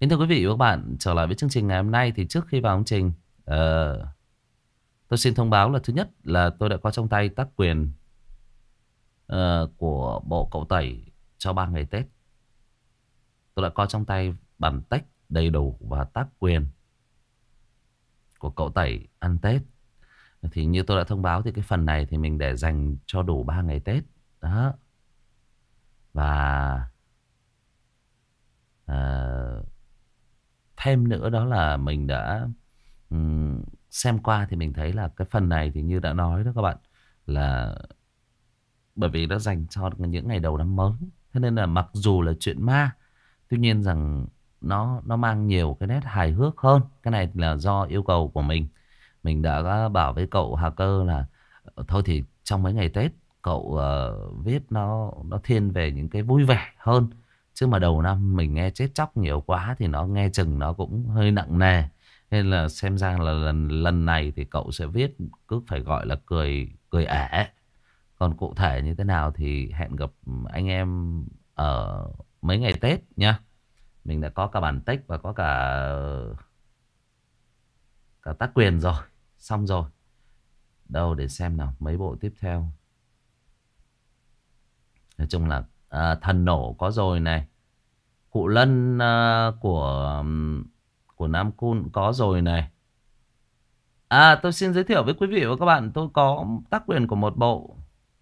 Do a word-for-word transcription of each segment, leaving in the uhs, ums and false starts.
Kính thưa quý vị và các bạn, trở lại với chương trình ngày hôm nay thì trước khi vào chương trình, ờ, tôi xin thông báo là thứ nhất là tôi đã có trong tay tác quyền ờ, của bộ Cậu Tẩy cho ba ngày Tết. Tôi đã có trong tay bản tách đầy đủ và tác quyền của Cậu Tẩy ăn Tết. Thì như tôi đã thông báo thì cái phần này thì mình để dành cho đủ ba ngày Tết. Đó. Và ờ, thêm nữa đó là mình đã ừm, xem qua thì mình thấy là cái phần này thì như đã nói đó các bạn, là bởi vì nó dành cho những ngày đầu năm mới. Thế nên là mặc dù là chuyện ma, tuy nhiên rằng nó nó mang nhiều cái nét hài hước hơn. Cái này là do yêu cầu của mình. Mình đã bảo với cậu hacker là "Ờ, thôi thì trong mấy ngày Tết cậu ờ, viết nó nó thiên về những cái vui vẻ hơn. Chứ mà đầu năm mình nghe chết chóc nhiều quá thì nó nghe chừng nó cũng hơi nặng nề. Nên là xem ra là lần lần này thì cậu sẽ viết cứ phải gọi là cười cười ẻ. Còn cụ thể như thế nào thì hẹn gặp anh em ở mấy ngày Tết nha. Mình đã có cả bản text và có cả cả tác quyền rồi. Xong rồi. Đâu để xem nào mấy bộ tiếp theo. Nói chung là à, thần nổ có rồi này. Cụ Lân à, của của Nam Cun có rồi này. À, tôi xin giới thiệu với quý vị và các bạn, tôi có tác quyền của một bộ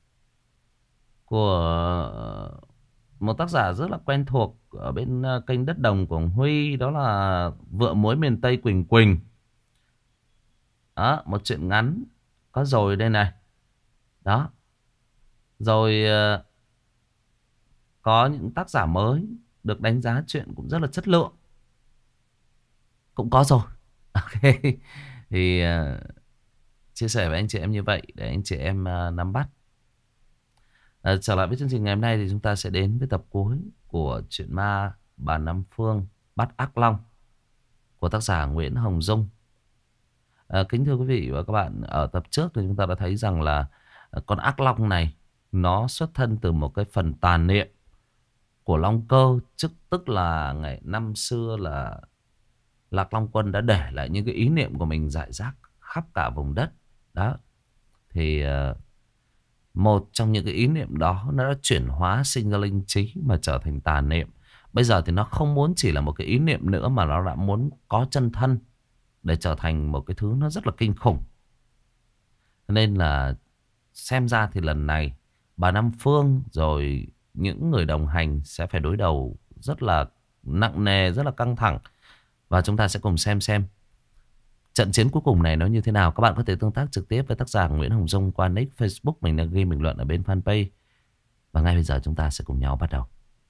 của một tác giả rất là quen thuộc ở bên ờ, kênh Đất Đồng của ông Huy, đó là Vựa Muối Miền Tây Quỳnh Quỳnh. Đó, một truyện ngắn có rồi đây này. Đó. Rồi ờ, có những tác giả mới được đánh giá chuyện cũng rất là chất lượng. Cũng có rồi. Ok. Thì ờ, chia sẻ với anh chị em như vậy để anh chị em ờ, nắm bắt. Ờ, trở lại với chương trình ngày hôm nay thì chúng ta sẽ đến với tập cuối của truyện ma Bà Năm Phương Bắt Ác Long của tác giả Nguyễn Hồng Dung. À, kính thưa quý vị và các bạn, ở tập trước thì chúng ta đã thấy rằng là ờ, con ác long này nó xuất thân từ một cái phần tà niệm của Long Cơ, tức tức là ngày năm xưa là Lạc Long Quân đã để lại những cái ý niệm của mình rải rác khắp cả vùng đất. Đó. Thì ờ, một trong những cái ý niệm đó nó đã chuyển hóa sinh ra linh trí mà trở thành tà niệm. Bây giờ thì nó không muốn chỉ là một cái ý niệm nữa mà nó đã muốn có chân thân để trở thành một cái thứ nó rất là kinh khủng. Nên là xem ra thì lần này bà Năm Phương rồi những người đồng hành sẽ phải đối đầu rất là nặng nề, rất là căng thẳng. Và chúng ta sẽ cùng xem xem trận chiến cuối cùng này nó như thế nào. Các bạn có thể tương tác trực tiếp với tác giả Nguyễn Hồng Dung qua nick Facebook mình đang ghi bình luận ở bên fanpage. Và ngay bây giờ chúng ta sẽ cùng nhau bắt đầu.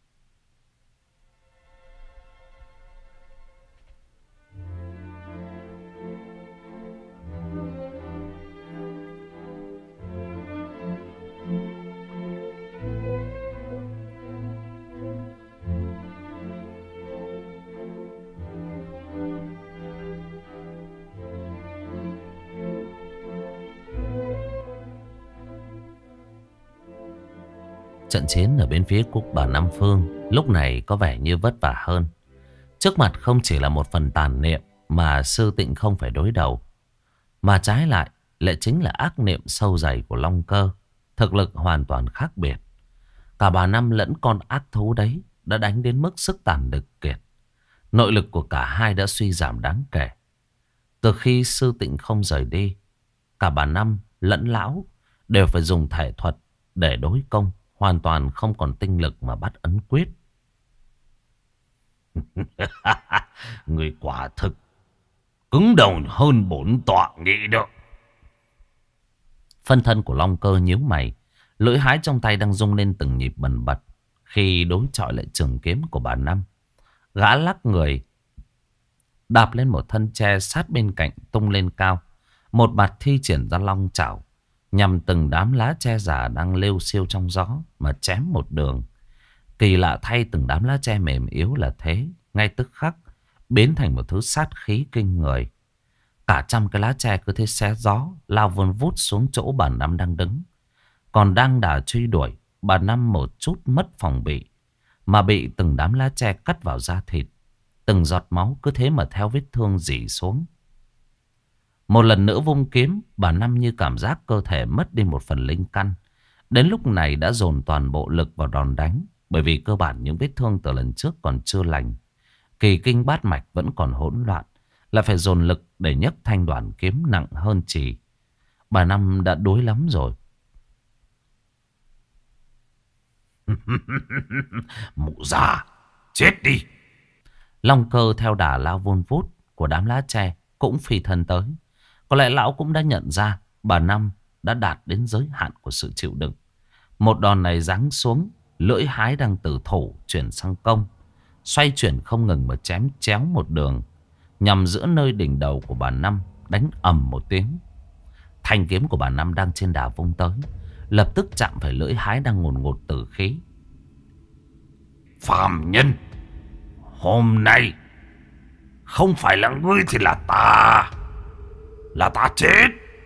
Trận chiến ở bên phía của bà Năm Phương lúc này có vẻ như vất vả hơn. Trước mặt không chỉ là một phần tàn niệm mà Sư Tịnh không phải đối đầu, mà trái lại lại chính là ác niệm sâu dày của Long Cơ. Thực lực hoàn toàn khác biệt. Cả bà Năm lẫn con ác thú đấy đã đánh đến mức sức tàn lực kiệt. Nội lực của cả hai đã suy giảm đáng kể. Từ khi Sư Tịnh không rời đi, cả bà Năm lẫn lão đều phải dùng thể thuật để đối công, hoàn toàn không còn tinh lực mà bắt ấn quyết. Người quả thực cứng đầu hơn bổn tọa nghĩ được. Phân thân của Long Cơ nhíu mày, lưỡi hái trong tay đang rung lên từng nhịp bần bật khi đối chọi lại trường kiếm của bà Năm. Gã lắc người, đạp lên một thân tre sát bên cạnh tung lên cao, một mặt thi triển ra long chảo, nhằm từng đám lá tre già đang lêu xiêu trong gió mà chém một đường. Kỳ lạ thay, từng đám lá tre mềm yếu là thế, ngay tức khắc biến thành một thứ sát khí kinh người. Cả trăm cái lá tre cứ thế xé gió lao vun vút xuống chỗ bà Năm đang đứng. Còn đang đà truy đuổi, bà Năm một chút mất phòng bị, mà bị từng đám lá tre cắt vào da thịt. Từng giọt máu cứ thế mà theo vết thương rỉ xuống. Một lần nữa vung kiếm, bà Năm như cảm giác cơ thể mất đi một phần linh căn. Đến lúc này đã dồn toàn bộ lực vào đòn đánh. Bởi vì cơ bản những vết thương từ lần trước còn chưa lành. Kỳ kinh bát mạch vẫn còn hỗn loạn. Là phải dồn lực để nhấc thanh đoàn kiếm nặng hơn chì. Bà Năm đã đuối lắm rồi. Mụ già, chết đi. Long Cơ theo đà lao vun vút của đám lá tre cũng phi thân tới. Có lẽ lão cũng đã nhận ra bà Năm đã đạt đến giới hạn của sự chịu đựng. Một đòn này giáng xuống, lưỡi hái đang từ thủ chuyển sang công. Xoay chuyển không ngừng mà chém chéo một đường. Nhằm giữa nơi đỉnh đầu của bà Năm, đánh ầm một tiếng. Thanh kiếm của bà Năm đang trên đà vung tới, lập tức chạm phải lưỡi hái đang ngùn ngụt tử khí. Phàm nhân, hôm nay không phải là ngươi thì là ta. Là ta chết.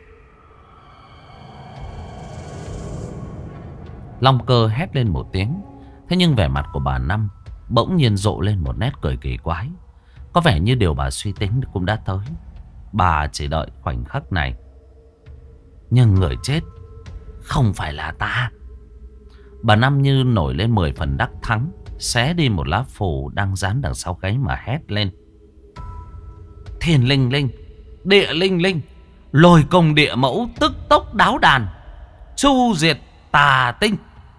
Long Cơ hét lên một tiếng. Thế nhưng vẻ mặt của bà Năm bỗng nhiên rộ lên một nét cười kỳ quái. Có vẻ như điều bà suy tính cũng đã tới. Bà chỉ đợi khoảnh khắc này. Nhưng người chết không phải là ta. Bà Năm như nổi lên mười phần đắc thắng, xé đi một lá phù đang dán đằng sau gáy mà hét lên. Thiên linh linh, địa linh linh, lôi công địa mẫu, tức tốc đáo đàn, chu diệt tà tinh.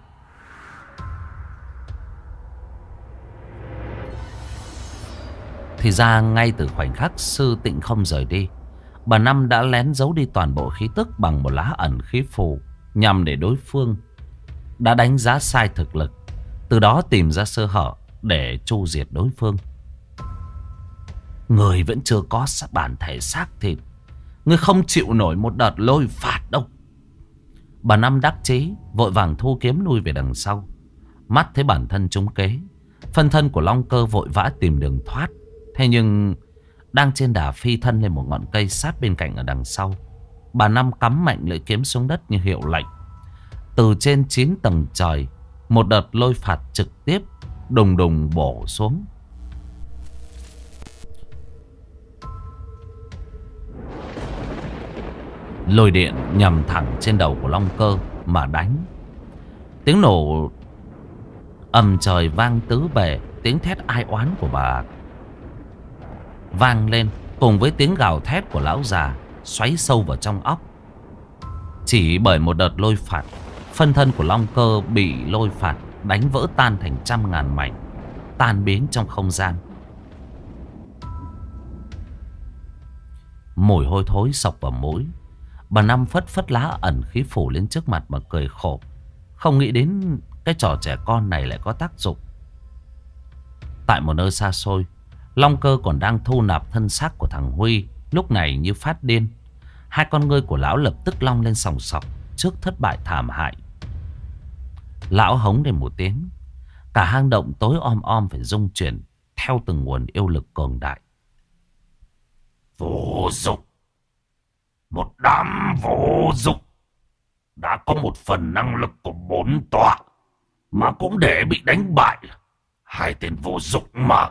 Thì ra ngay từ khoảnh khắc sư Tịnh không rời đi, bà Năm đã lén giấu đi toàn bộ khí tức bằng một lá ẩn khí phù, nhằm để đối phương đã đánh giá sai thực lực, từ đó tìm ra sơ hở để chu diệt đối phương. Người vẫn chưa có bản thể xác thịt, người không chịu nổi một đợt lôi phạt đâu. Bà Năm đắc chí vội vàng thu kiếm lui về đằng sau. Mắt thấy bản thân trúng kế, phân thân của Long Cơ vội vã tìm đường thoát. Thế nhưng đang trên đà phi thân lên một ngọn cây sát bên cạnh ở đằng sau, bà Năm cắm mạnh lưỡi kiếm xuống đất như hiệu lệnh. Từ trên chín tầng trời, một đợt lôi phạt trực tiếp đùng đùng bổ xuống. Lôi điện nhằm thẳng trên đầu của Long Cơ mà đánh. Tiếng nổ ầm trời vang tứ bề, tiếng thét ai oán của bà vang lên cùng với tiếng gào thét của lão già xoáy sâu vào trong óc. Chỉ bởi một đợt lôi phạt, phân thân của Long Cơ bị lôi phạt đánh vỡ tan thành trăm ngàn mảnh, tan biến trong không gian. Mùi hôi thối sộc vào mũi. Bà Năm phất phất lá ẩn khí phủ lên trước mặt mà cười khổ. Không nghĩ đến cái trò trẻ con này lại có tác dụng. Tại một nơi xa xôi, Long Cơ còn đang thu nạp thân xác của thằng Huy, lúc này như phát điên. Hai con ngươi của lão lập tức long lên sòng sọc trước thất bại thảm hại. Lão hống lên một tiếng. Cả hang động tối om om phải rung chuyển theo từng nguồn yêu lực cường đại. Vô dụng. Một đám vô dụng. Đã có một phần năng lực của bốn tọa mà cũng để bị đánh bại. Hai tên vô dụng mà.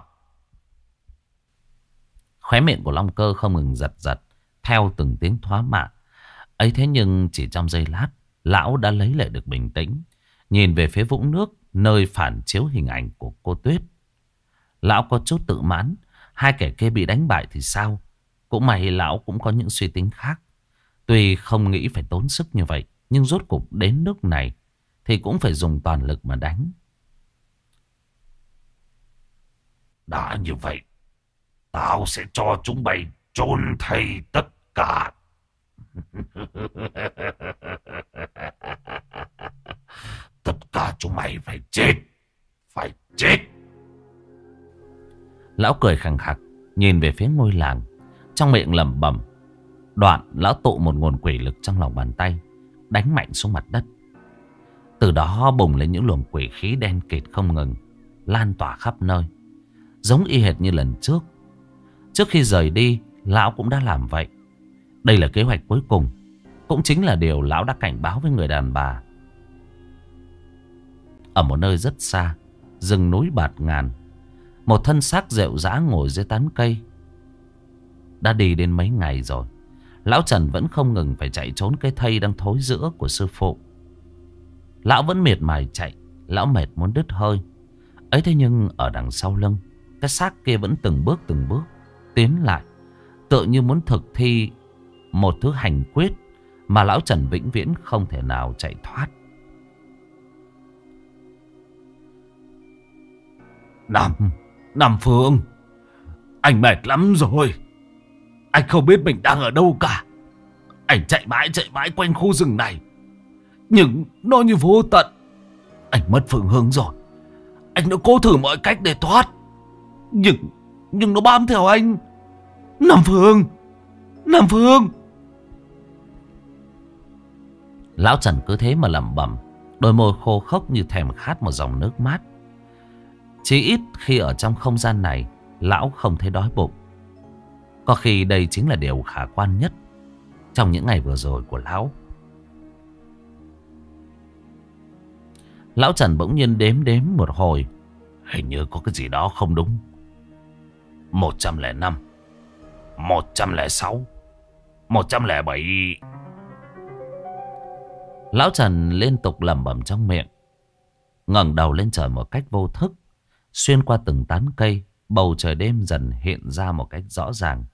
Khóe miệng của Long Cơ không ngừng giật giật theo từng tiếng thoá mạ. Ấy thế nhưng chỉ trong giây lát, lão đã lấy lại được bình tĩnh, nhìn về phía vũng nước nơi phản chiếu hình ảnh của cô Tuyết. Lão có chút tự mãn. Hai kẻ kia bị đánh bại thì sao? Cũng may lão cũng có những suy tính khác. Tuy không nghĩ phải tốn sức như vậy, nhưng rốt cục đến nước này thì cũng phải dùng toàn lực mà đánh. Đã như vậy, tao sẽ cho chúng mày chôn thây tất cả. Tất cả chúng mày phải chết. Phải chết. Lão cười khằng khặc nhìn về phía ngôi làng, trong miệng lẩm bẩm. Đoạn lão tụ một nguồn quỷ lực trong lòng bàn tay, đánh mạnh xuống mặt đất. Từ đó bùng lên những luồng quỷ khí đen kịt không ngừng, lan tỏa khắp nơi, giống y hệt như lần trước. Trước khi rời đi, lão cũng đã làm vậy. Đây là kế hoạch cuối cùng, cũng chính là điều lão đã cảnh báo với người đàn bà. Ở một nơi rất xa, rừng núi bạt ngàn, Một thân xác rệu rã ngồi dưới tán cây. Đã đi đến mấy ngày rồi, lão Trần vẫn không ngừng phải chạy trốn cái thây đang thối rữa của sư phụ. Lão vẫn miệt mài chạy. Lão mệt muốn đứt hơi. Ấy thế nhưng ở đằng sau lưng, cái xác kia vẫn từng bước từng bước tiến lại, tựa như muốn thực thi một thứ hành quyết mà lão Trần vĩnh viễn không thể nào chạy thoát. Nam, Nam Phương, anh mệt lắm rồi. Anh không biết mình đang ở đâu cả. Anh chạy mãi chạy mãi quanh khu rừng này, nhưng nó như vô tận. Anh mất phương hướng rồi. Anh đã cố thử mọi cách để thoát, Nhưng Nhưng nó bám theo anh. Nam Phương, Nam Phương. Lão Trần cứ thế mà lẩm bẩm, đôi môi khô khốc như thèm khát một dòng nước mát. Chỉ ít khi ở trong không gian này, lão không thấy đói bụng. Có khi đây chính là điều khả quan nhất trong những ngày vừa rồi của lão. Lão Trần bỗng nhiên đếm đếm một hồi. Hình như có cái gì đó không đúng. Một trăm lẻ năm, một trăm lẻ sáu, một trăm lẻ bảy. Lão Trần liên tục lẩm bẩm trong miệng, ngẩng đầu lên trời một cách vô thức. Xuyên qua từng tán cây, bầu trời đêm dần hiện ra một cách rõ ràng.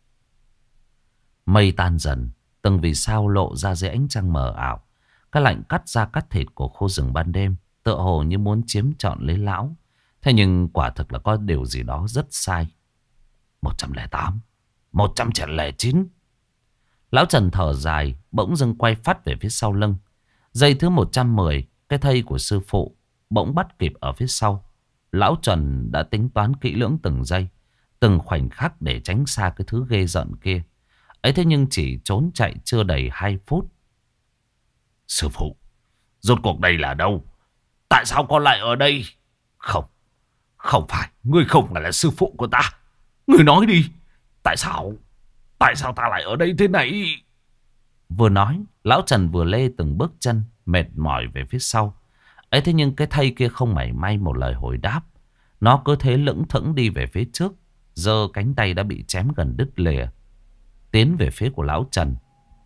Mây tan dần, từng vì sao lộ ra dưới ánh trăng mờ ảo. Cái lạnh cắt da cắt thịt của khu rừng ban đêm tựa hồ như muốn chiếm trọn lấy lão. Thế nhưng quả thực là có điều gì đó rất sai. Một trăm lẻ tám, một trăm lẻ chín. Lão Trần thở dài, bỗng dưng quay phát về phía sau lưng. Giây thứ một trăm mười, cái thây của sư phụ bỗng bắt kịp ở phía sau. Lão Trần đã tính toán kỹ lưỡng từng giây, từng khoảnh khắc để tránh xa cái thứ ghê rợn kia. Ấy thế nhưng chỉ trốn chạy chưa đầy hai phút. Sư phụ, rốt cuộc đây là đâu? Tại sao con lại ở đây? Không, không phải, ngươi không phải là sư phụ của ta. Ngươi nói đi, tại sao, tại sao ta lại ở đây thế này? Vừa nói, lão Trần vừa lê từng bước chân, mệt mỏi về phía sau. Ấy thế nhưng cái thây kia không mảy may một lời hồi đáp. Nó cứ thế lững thững đi về phía trước, giơ cánh tay đã bị chém gần đứt lìa, tiến về phía của lão Trần.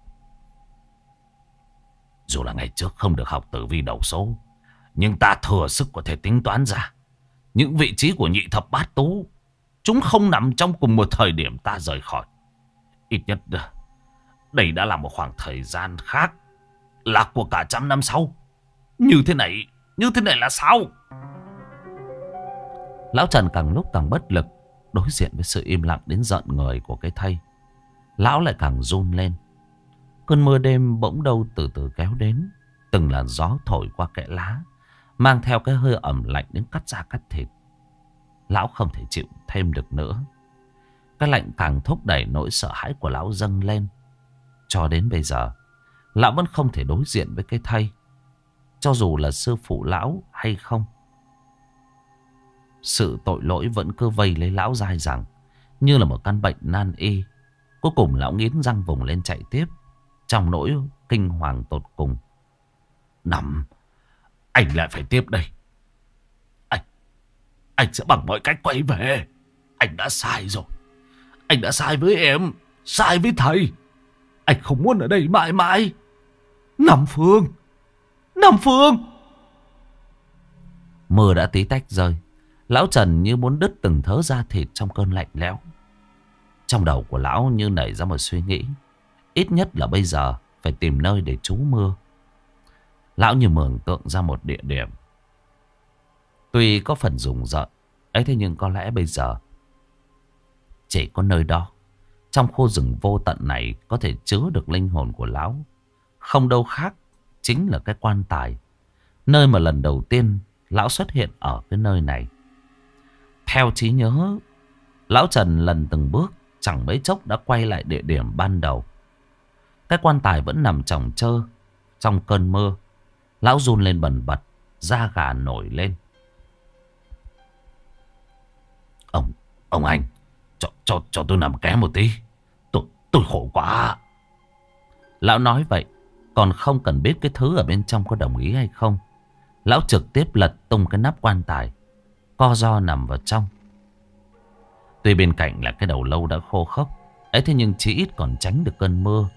Dù là ngày trước không được học tử vi đầu số, nhưng ta thừa sức có thể tính toán ra những vị trí của nhị thập bát tú. Chúng không nằm trong cùng một thời điểm ta rời khỏi. Ít nhất đây đã là một khoảng thời gian khác, là của cả trăm năm sau. Như thế này, như thế này là sao? Lão Trần càng lúc càng bất lực. Đối diện với sự im lặng đến giận người của cái thây, lão lại càng run lên. Cơn mưa đêm bỗng đâu từ từ kéo đến. Từng làn gió thổi qua kẽ lá, mang theo cái hơi ẩm lạnh đến cắt da cắt thịt. Lão không thể chịu thêm được nữa. Cái lạnh càng thúc đẩy nỗi sợ hãi của lão dâng lên. Cho đến bây giờ, lão vẫn không thể đối diện với cái thây, cho dù là sư phụ lão hay không. Sự tội lỗi vẫn cứ vây lấy lão dai dẳng, như là một căn bệnh nan y. Cuối cùng lão nghiến răng vùng lên chạy tiếp, trong nỗi kinh hoàng tột cùng. Nằm, anh lại phải tiếp đây. Anh, anh sẽ bằng mọi cách quay về. Anh đã sai rồi. Anh đã sai với em, sai với thầy. Anh không muốn ở đây mãi mãi. Nam Phương, Nam Phương. Mưa đã tí tách rơi. Lão Trần như muốn đứt từng thớ da thịt trong cơn lạnh lẽo. Trong đầu của lão như nảy ra một suy nghĩ. Ít nhất là bây giờ phải tìm nơi để trú mưa. Lão như mường tượng ra một địa điểm. Tuy có phần rùng rợn ấy, thế nhưng có lẽ bây giờ chỉ có nơi đó, trong khu rừng vô tận này, có thể chứa được linh hồn của lão. Không đâu khác, chính là cái quan tài, nơi mà lần đầu tiên lão xuất hiện ở cái nơi này. Theo trí nhớ, lão Trần lần từng bước, chẳng mấy chốc đã quay lại địa điểm ban đầu. Cái quan tài vẫn nằm chồng chơ trong cơn mưa. Lão run lên bần bật, da gà nổi lên. Ông, ông anh, cho, cho, cho tôi nằm ké một tí. Tôi, tôi khổ quá. Lão nói vậy, còn không cần biết cái thứ ở bên trong có đồng ý hay không. Lão trực tiếp lật tung cái nắp quan tài, co ro nằm vào trong. Tuy bên cạnh là cái đầu lâu đã khô khốc ấy, thế nhưng chỉ ít còn tránh được cơn mưa.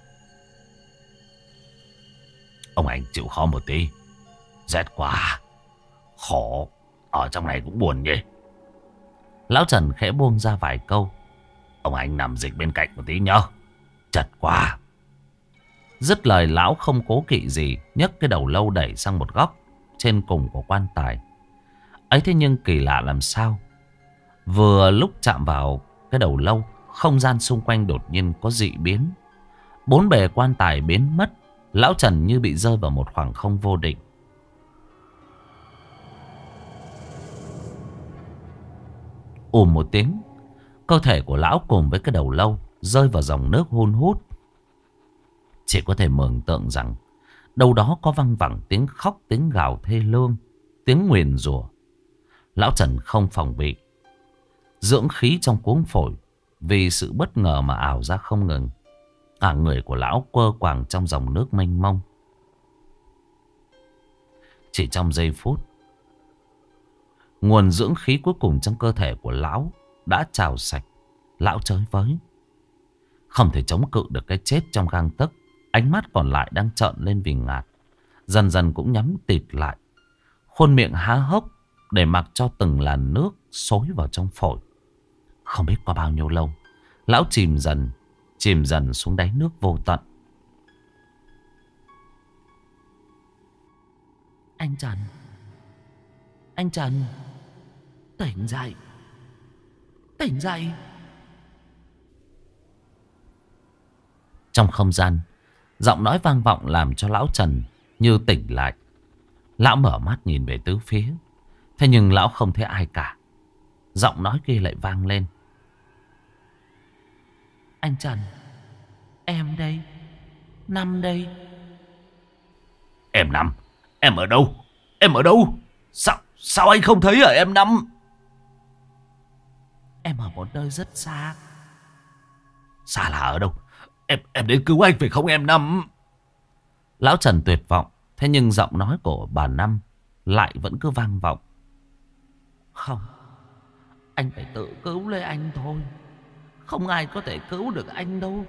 Ông anh chịu khó một tí. Rét quá. Khổ. Ở trong này cũng buồn nhỉ. Lão Trần khẽ buông ra vài câu. Ông anh nằm dịch bên cạnh một tí nhá. Chật quá. Dứt lời lão không cố kỵ gì, nhấc cái đầu lâu đẩy sang một góc trên cùng của quan tài. Ấy thế nhưng kỳ lạ làm sao, vừa lúc chạm vào cái đầu lâu, không gian xung quanh đột nhiên có dị biến. Bốn bề quan tài biến mất. Lão Trần như bị rơi vào một khoảng không vô định. Ùm một tiếng, cơ thể của lão cùng với cái đầu lâu rơi vào dòng nước hun hút. Chỉ có thể mường tượng rằng đâu đó có văng vẳng tiếng khóc, tiếng gào thê lương, tiếng nguyền rủa. Lão Trần không phòng bị, dưỡng khí trong cuống phổi, vì sự bất ngờ mà ảo ra không ngừng. Cả người của lão quơ quàng trong dòng nước mênh mông. Chỉ trong giây phút, nguồn dưỡng khí cuối cùng trong cơ thể của lão đã trào sạch. Lão chới với, không thể chống cự được cái chết trong gang tấc. Ánh mắt còn lại đang trợn lên vì ngạt, dần dần cũng nhắm tịt lại. Khuôn miệng há hốc để mặc cho từng làn nước xối vào trong phổi. Không biết qua bao nhiêu lâu, lão chìm dần, chìm dần xuống đáy nước vô tận. Anh Trần, anh Trần, tỉnh dậy, tỉnh dậy. Trong không gian, giọng nói vang vọng làm cho lão Trần như tỉnh lại. Lão mở mắt nhìn về tứ phía, thế nhưng lão không thấy ai cả. Giọng nói kia lại vang lên. Anh Trần, em đây, Năm đây. Em Năm, em ở đâu? Em ở đâu? Sao, sao anh không thấy ở em Năm? Em ở một nơi rất xa. Xa là ở đâu? Em, em đến cứu anh phải không em Năm? Lão Trần tuyệt vọng, thế nhưng giọng nói của bà Năm lại vẫn cứ vang vọng. Không, anh phải tự cứu lấy anh thôi. Không ai có thể cứu được anh đâu.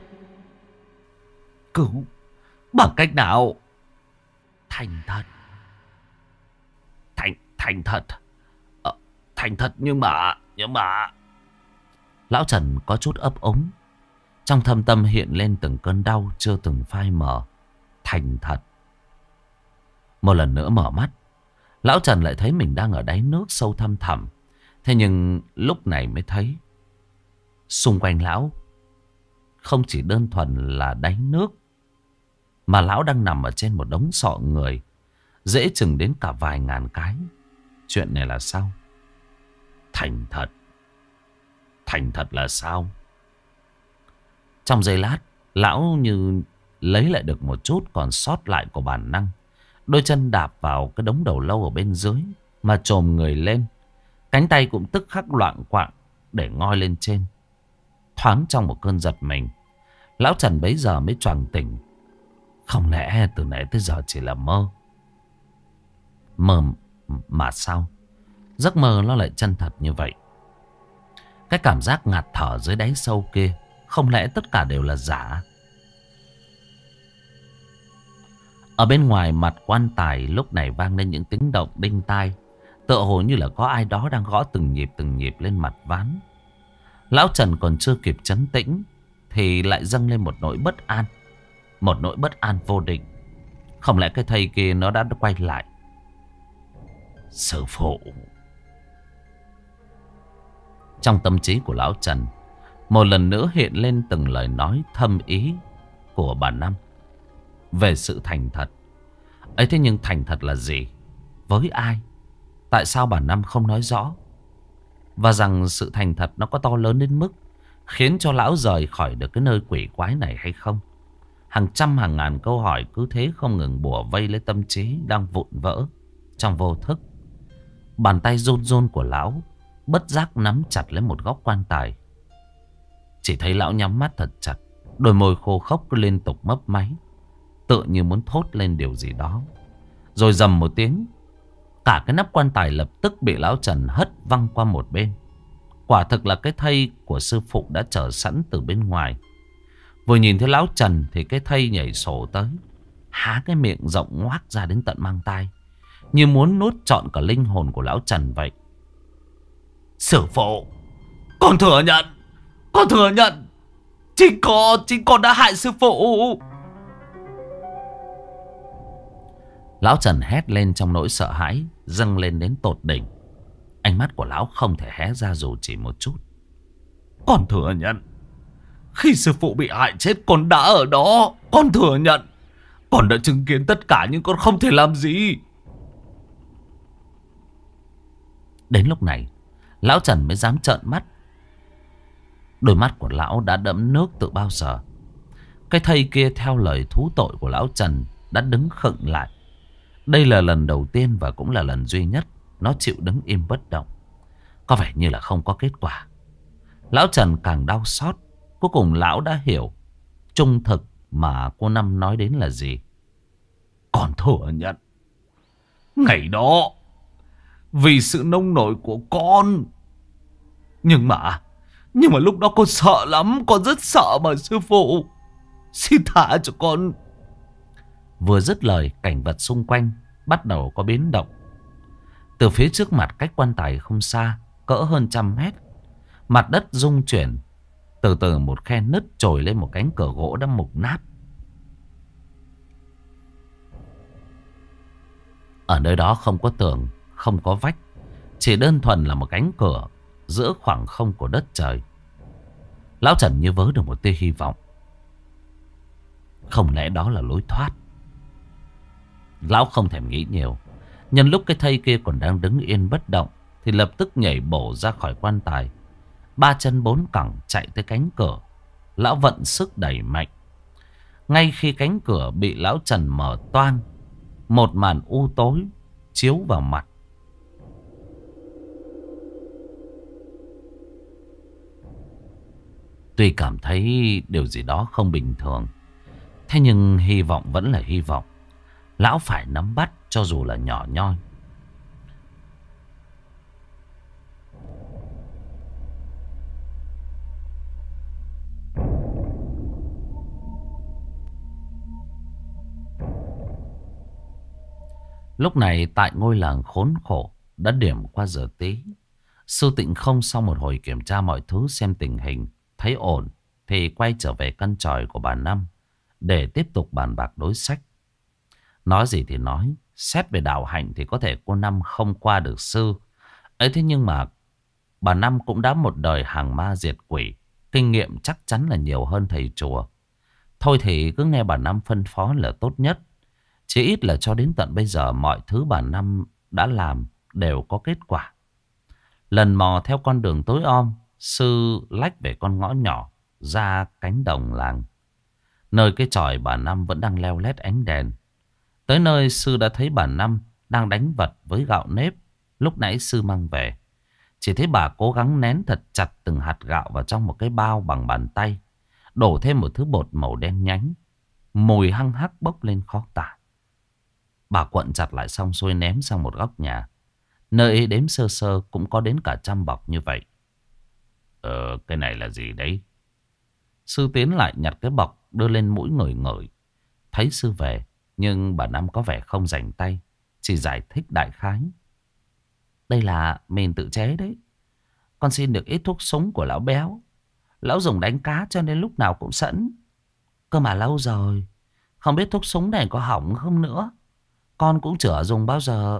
Cứu? Bằng cách nào? Thành thật. Thành, thành thật? Ờ, thành thật nhưng mà, nhưng mà... Lão Trần có chút ấp ống. Trong thâm tâm hiện lên từng cơn đau chưa từng phai mờ. Thành thật. Một lần nữa mở mắt, lão Trần lại thấy mình đang ở đáy nước sâu thăm thẳm. Thế nhưng lúc này mới thấy xung quanh lão không chỉ đơn thuần là đáy nước, mà lão đang nằm ở trên một đống sọ người, dễ chừng đến cả vài ngàn cái. Chuyện này là sao? Thành thật. Thành thật là sao? Trong giây lát, lão như lấy lại được một chút còn sót lại của bản năng. Đôi chân đạp vào cái đống đầu lâu ở bên dưới mà chồm người lên. Cánh tay cũng tức khắc loạng quạng để ngoi lên trên. Thoáng trong một cơn giật mình, lão Trần bấy giờ mới choàng tỉnh. Không lẽ từ nãy tới giờ chỉ là mơ? Mơ mà sao? Giấc mơ nó lại chân thật như vậy. Cái cảm giác ngạt thở dưới đáy sâu kia, không lẽ tất cả đều là giả? Ở bên ngoài mặt quan tài lúc này vang lên những tiếng động đinh tai, tựa hồ như là có ai đó đang gõ từng nhịp từng nhịp lên mặt ván. Lão Trần còn chưa kịp trấn tĩnh thì lại dâng lên một nỗi bất an. Một nỗi bất an vô định. Không lẽ cái thầy kia nó đã quay lại? Sư phụ. Trong tâm trí của lão Trần một lần nữa hiện lên từng lời nói thâm ý của bà Năm về sự thành thật ấy. Thế nhưng thành thật là gì? Với ai? Tại sao bà Năm không nói rõ? Và rằng sự thành thật nó có to lớn đến mức khiến cho lão rời khỏi được cái nơi quỷ quái này hay không? Hàng trăm hàng ngàn câu hỏi cứ thế không ngừng bủa vây lấy tâm trí đang vụn vỡ trong vô thức. Bàn tay run run của lão bất giác nắm chặt lấy một góc quan tài. Chỉ thấy lão nhắm mắt thật chặt, đôi môi khô khốc cứ liên tục mấp máy, tựa như muốn thốt lên điều gì đó. Rồi rầm một tiếng, cả cái nắp quan tài lập tức bị lão Trần hất văng qua một bên. Quả thực là cái thây của sư phụ đã chờ sẵn từ bên ngoài. Vừa nhìn thấy lão Trần thì cái thây nhảy sổ tới, há cái miệng rộng ngoác ra đến tận mang tai, như muốn nuốt trọn cả linh hồn của lão Trần vậy. Sư phụ, con thừa nhận, con thừa nhận, chính con, chính con đã hại sư phụ. Lão Trần hét lên trong nỗi sợ hãi dâng lên đến tột đỉnh. Ánh mắt của lão không thể hé ra dù chỉ một chút. Con thừa nhận, khi sư phụ bị hại chết con đã ở đó. Con thừa nhận, con đã chứng kiến tất cả nhưng con không thể làm gì. Đến lúc này lão Trần mới dám trợn mắt. Đôi mắt của lão đã đẫm nước từ bao giờ. Cái thây kia theo lời thú tội của lão Trần đã đứng khựng lại. Đây là lần đầu tiên và cũng là lần duy nhất nó chịu đứng im bất động. Có vẻ như là không có kết quả. Lão Trần càng đau xót. Cuối cùng lão đã hiểu trung thực mà cô Năm nói đến là gì. Con thừa nhận, ngày đó vì sự nông nổi của con. Nhưng mà Nhưng mà lúc đó con sợ lắm. Con rất sợ mà sư phụ. Xin thả cho con. Vừa dứt lời, cảnh vật xung quanh bắt đầu có biến động. Từ phía trước mặt cách quan tài không xa, cỡ hơn trăm mét, mặt đất rung chuyển. Từ từ một khe nứt trồi lên một cánh cửa gỗ đã mục nát. Ở nơi đó không có tường, không có vách, chỉ đơn thuần là một cánh cửa giữa khoảng không của đất trời. Lão Trần như vớ được một tia hy vọng. Không lẽ đó là lối thoát? Lão không thèm nghĩ nhiều. Nhân lúc cái thây kia còn đang đứng yên bất động thì lập tức nhảy bổ ra khỏi quan tài, ba chân bốn cẳng chạy tới cánh cửa. Lão vận sức đẩy mạnh. Ngay khi cánh cửa bị lão Trần mở toang, một màn u tối chiếu vào mặt. Tuy cảm thấy điều gì đó không bình thường, thế nhưng hy vọng vẫn là hy vọng. Lão phải nắm bắt cho dù là nhỏ nhoi. Lúc này tại ngôi làng khốn khổ đã điểm qua giờ tí. Sư Tịnh không sau một hồi kiểm tra mọi thứ xem tình hình, thấy ổn thì quay trở về căn tròi của bà Năm để tiếp tục bàn bạc đối sách. Nói gì thì nói, xét về đạo hạnh thì có thể cô Năm không qua được sư ấy, thế nhưng mà bà Năm cũng đã một đời hàng ma diệt quỷ, kinh nghiệm chắc chắn là nhiều hơn thầy chùa. Thôi thì cứ nghe bà Năm phân phó là tốt nhất. Chỉ ít là cho đến tận bây giờ mọi thứ bà Năm đã làm đều có kết quả. Lần mò theo con đường tối om, sư lách về con ngõ nhỏ ra cánh đồng làng, nơi cái chòi bà Năm vẫn đang leo lét ánh đèn. Tới nơi sư đã thấy bà Năm đang đánh vật với gạo nếp lúc nãy sư mang về. Chỉ thấy bà cố gắng nén thật chặt từng hạt gạo vào trong một cái bao bằng bàn tay, đổ thêm một thứ bột màu đen nhánh, mùi hăng hắc bốc lên khó tả. Bà cuộn chặt lại xong xuôi ném sang một góc nhà, nơi đếm sơ sơ cũng có đến cả trăm bọc như vậy. Ờ, cái này là gì đấy? Sư tiến lại nhặt cái bọc đưa lên mũi ngửi ngửi. Thấy sư về, nhưng bà Năm có vẻ không rảnh tay, chỉ giải thích đại khái. Đây là mình tự chế đấy. Con xin được ít thuốc súng của lão béo. Lão dùng đánh cá cho nên lúc nào cũng sẵn. Cơ mà lâu rồi, không biết thuốc súng này có hỏng không nữa. Con cũng chữa dùng bao giờ.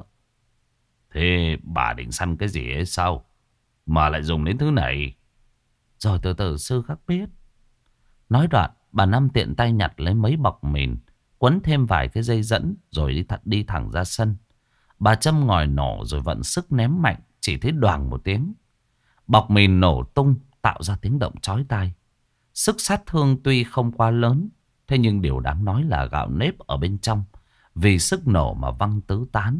Thế bà định săn cái gì ấy sao mà lại dùng đến thứ này? Rồi từ từ sư khắc biết. Nói đoạn, bà Năm tiện tay nhặt lấy mấy bọc mìn, quấn thêm vài cái dây dẫn rồi đi, th đi thẳng ra sân. Bà châm ngòi nổ rồi vận sức ném mạnh, chỉ thấy đoàng một tiếng. Bọc mìn nổ tung tạo ra tiếng động chói tai. Sức sát thương tuy không quá lớn, thế nhưng điều đáng nói là gạo nếp ở bên trong vì sức nổ mà văng tứ tán.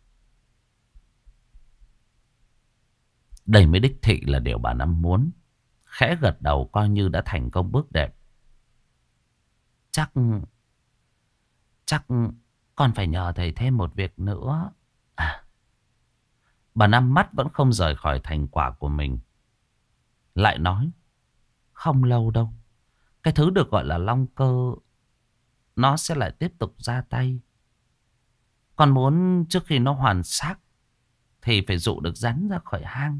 Đây mới đích thị là điều bà Năm muốn. Khẽ gật đầu coi như đã thành công bước đệm. Chắc Chắc con phải nhờ thầy thêm một việc nữa à. Bà Năm mắt vẫn không rời khỏi thành quả của mình. lại nói, không lâu đâu, cái thứ được gọi là long cơ nó sẽ lại tiếp tục ra tay. Còn muốn trước khi nó hoàn xác thì phải dụ được rắn ra khỏi hang.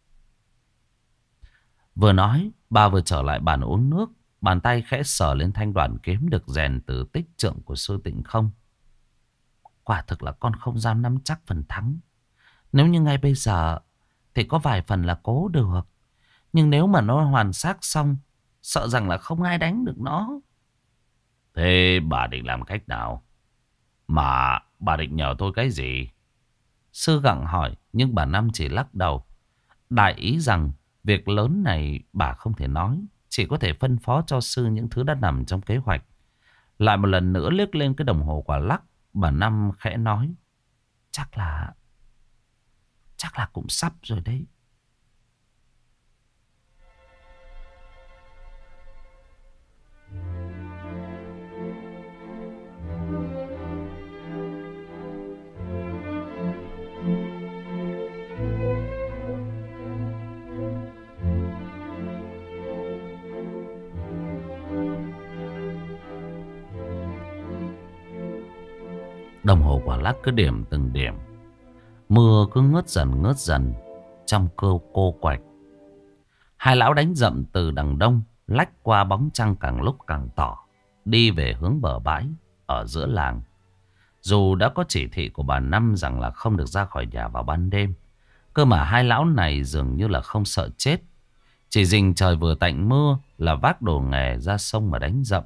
Vừa nói, bà vừa trở lại bàn uống nước. Bàn tay khẽ sờ lên thanh đoàn kiếm được rèn từ tích trượng của sư Tịnh Không. Quả thực là con không dám nắm chắc phần thắng. Nếu như ngay bây giờ thì có vài phần là cố được. Nhưng nếu mà nó hoàn xác xong, sợ rằng là không ai đánh được nó. Thế bà định làm cách nào? Mà bà định nhờ tôi cái gì? Sư gặng hỏi, nhưng bà Năm chỉ lắc đầu. Đại ý rằng việc lớn này bà không thể nói, chỉ có thể phân phó cho sư những thứ đã nằm trong kế hoạch. Lại một lần nữa liếc lên cái đồng hồ quả lắc, bà Năm khẽ nói, Chắc là Chắc là cũng sắp rồi đấy. Đồng hồ quả lắc cứ điểm từng điểm. Mưa cứ ngớt dần ngớt dần trong cơ cô quạch. Hai lão đánh dậm từ đằng đông, lách qua bóng trăng càng lúc càng tỏ, đi về hướng bờ bãi ở giữa làng. Dù đã có chỉ thị của bà Năm rằng là không được ra khỏi nhà vào ban đêm, cơ mà hai lão này dường như là không sợ chết. Chỉ dình trời vừa tạnh mưa là vác đồ nghề ra sông mà đánh dậm.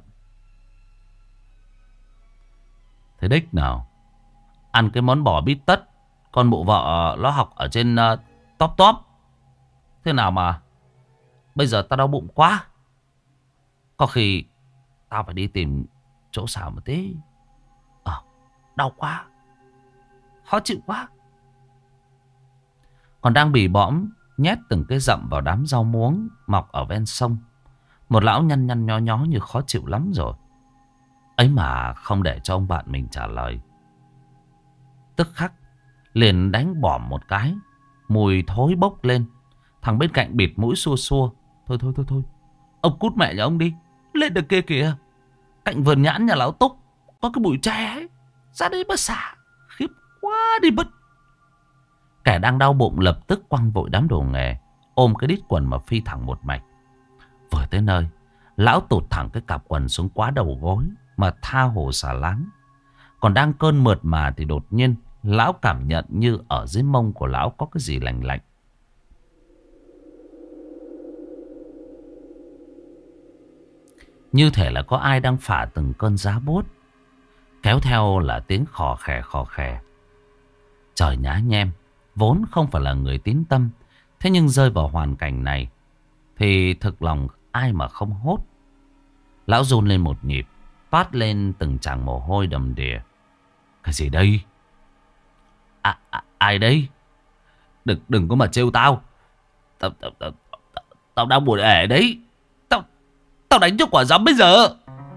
Thế đích nào, ăn cái món bò bít tất con mụ vợ nó học ở trên uh, top top. Thế nào mà bây giờ tao đau bụng quá. Có khi tao phải đi tìm chỗ xào một tí. Ờ, đau quá, khó chịu quá. Còn đang bì bõm nhét từng cái dậm vào đám rau muống mọc ở ven sông. Một lão nhăn nhăn nhó nhó như khó chịu lắm rồi. Ấy mà không để cho ông bạn mình trả lời, tức khắc liền đánh bỏm một cái, mùi thối bốc lên. Thằng bên cạnh bịt mũi xua xua, Thôi thôi thôi thôi, ông cút mẹ nhà ông đi. Lên được kia kìa, cạnh vườn nhãn nhà lão Túc có cái bụi tre ấy, ra đây mà xả, khiếp quá đi mất. Kẻ đang đau bụng lập tức quăng vội đám đồ nghề, ôm cái đít quần mà phi thẳng một mạch. Vừa tới nơi, lão tụt thẳng cái cặp quần xuống quá đầu gối mà tha hồ xả láng. Còn đang cơn mượt mà thì đột nhiên lão cảm nhận như ở dưới mông của lão có cái gì lạnh lạnh. Như thể là có ai đang phả từng cơn giá buốt, kéo theo là tiếng khò khè khò khè. Trời nhá nhem, vốn không phải là người tín tâm, thế nhưng rơi vào hoàn cảnh này thì thực lòng ai mà không hốt. Lão run lên một nhịp, toát lên từng tràng mồ hôi đầm đìa. Cái gì đây? À, à, ai đây? Đừng, đừng có mà trêu tao. Tao, tao, tao, tao, tao đang buồn ẻ đấy. Tao, tao đánh cho quả dám bây giờ.